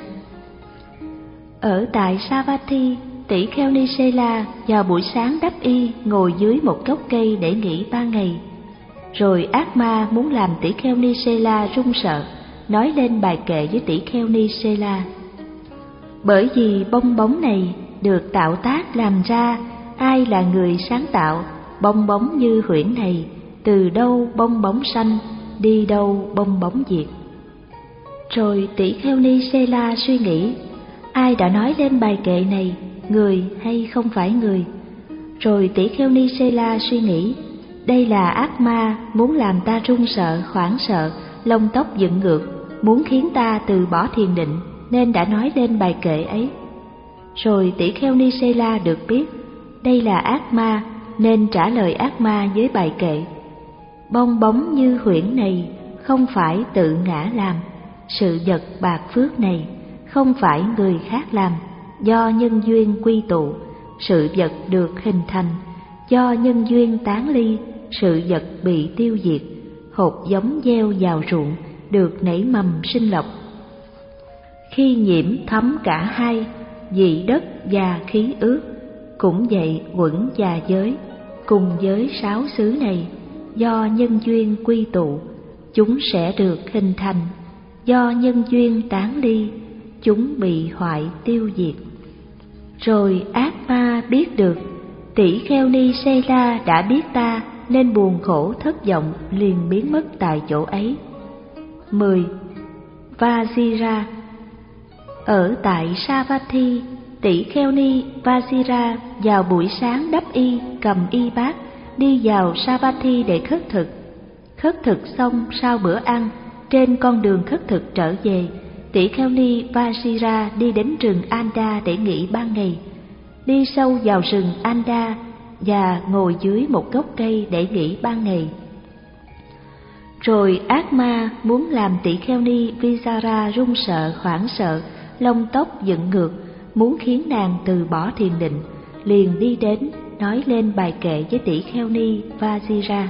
Ở tại Savatthi, tỷ kheo ni Sela vào buổi sáng đắp y, ngồi dưới một gốc cây để nghỉ ban ngày. Rồi ác ma muốn làm tỷ kheo ni Sela run sợ, nói lên bài kệ với tỷ kheo ni Sela: Bởi vì bong bóng này được tạo tác làm ra, ai là người sáng tạo bong bóng như huyễn này? Từ đâu bong bóng sanh, đi đâu bong bóng diệt? Rồi tỷ kheo ni Sela suy nghĩ: ai đã nói lên bài kệ này, người hay không phải người? Rồi tỷ kheo ni Sela suy nghĩ: đây là ác ma muốn làm ta run sợ, hoảng sợ, lông tóc dựng ngược, muốn khiến ta từ bỏ thiền định, nên đã nói lên bài kệ ấy. Rồi tỷ kheo ni Sela được biết đây là ác ma, nên trả lời ác ma với bài kệ: bong bóng như huyễn này không phải tự ngã làm, sự vật bạc phước này không phải người khác làm, do nhân duyên quy tụ, sự vật được hình thành, do nhân duyên tán ly, sự vật bị tiêu diệt. Hột giống gieo vào ruộng, được nảy mầm sinh lộc. Khi nhiễm thấm cả hai, dị đất và khí ướt, cũng vậy uẩn và giới, cùng với sáu xứ này, do nhân duyên quy tụ, chúng sẽ được hình thành, do nhân duyên tán ly, chúng bị hoại tiêu diệt. Rồi ác ma biết được, tỷ kheo ni Sela đã biết ta, nên buồn khổ thất vọng, liền biến mất tại chỗ ấy. mười. Vajira. Ở tại Savatthi, tỷ kheo ni Vajira vào buổi sáng đắp y, cầm y bát, đi vào Savatthi để khất thực. Khất thực xong sau bữa ăn, trên con đường khất thực trở về, tỷ kheo ni Vajira đi đến rừng Anda để nghỉ ban ngày. Đi sâu vào rừng Anda và ngồi dưới một gốc cây để nghỉ ban ngày. Rồi ác ma muốn làm tỷ kheo ni Vajira run sợ, hoảng sợ, lông tóc dựng ngược, muốn khiến nàng từ bỏ thiền định, liền đi đến nói lên bài kệ với tỷ kheo ni Vajira.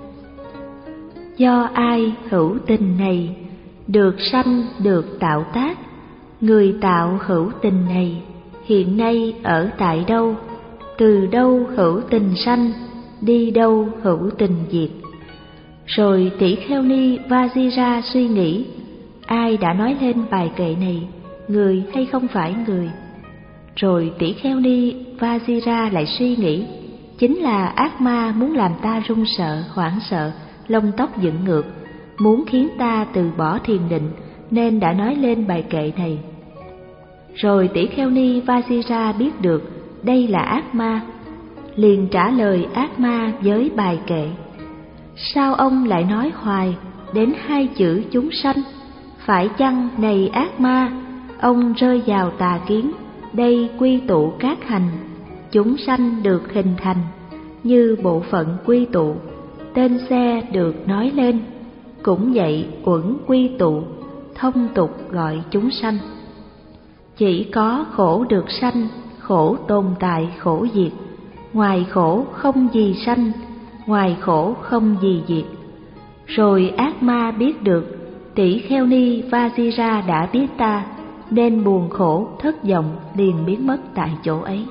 Do ai hữu tình này, được sanh được tạo tác, người tạo hữu tình này, hiện nay ở tại đâu, từ đâu hữu tình sanh, đi đâu hữu tình diệt. Rồi tỷ kheo ni Vajira suy nghĩ, ai đã nói lên bài kệ này, người hay không phải người? Rồi tỷ kheo ni Vajira lại suy nghĩ, chính là ác ma muốn làm ta run sợ, hoảng sợ, lông tóc dựng ngược, muốn khiến ta từ bỏ thiền định, nên đã nói lên bài kệ này. Rồi tỷ kheo ni Vajira biết được đây là ác ma, liền trả lời ác ma với bài kệ. Sao ông lại nói hoài đến hai chữ chúng sanh? Phải chăng này ác ma, ông rơi vào tà kiến, đây quy tụ các hành, chúng sanh được hình thành như bộ phận quy tụ, tên xe được nói lên, cũng vậy uẩn quy tụ, thông tục gọi chúng sanh. Chỉ có khổ được sanh, khổ tồn tại khổ diệt, ngoài khổ không gì sanh, ngoài khổ không gì diệt. Rồi ác ma biết được tỷ kheo ni Vajira đã biết ta, nên buồn khổ thất vọng liền biến mất tại chỗ ấy.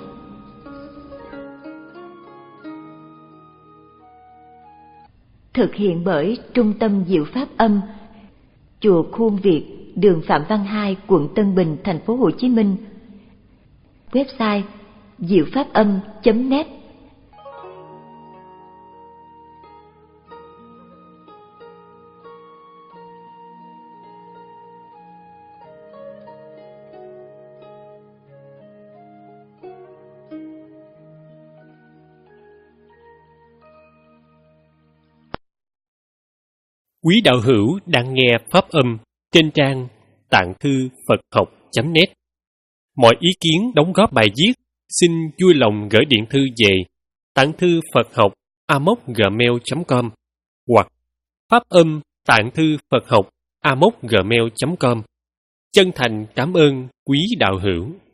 Thực hiện bởi Trung tâm Diệu Pháp Âm, Chùa Khuôn Việt, đường Phạm Văn Hai, quận Tân Bình, thành phố Hồ Chí Minh. Website diệu pháp âm chấm net. Quý đạo hữu đang nghe pháp âm trên trang tạng thư Phật học chấm net. Mọi ý kiến đóng góp bài viết xin vui lòng gửi điện thư về tạng thư Phật học a mốc gmail chấm com hoặc pháp âm tạng thư Phật học a mốc gmail chấm com. Chân thành cảm ơn quý đạo hữu.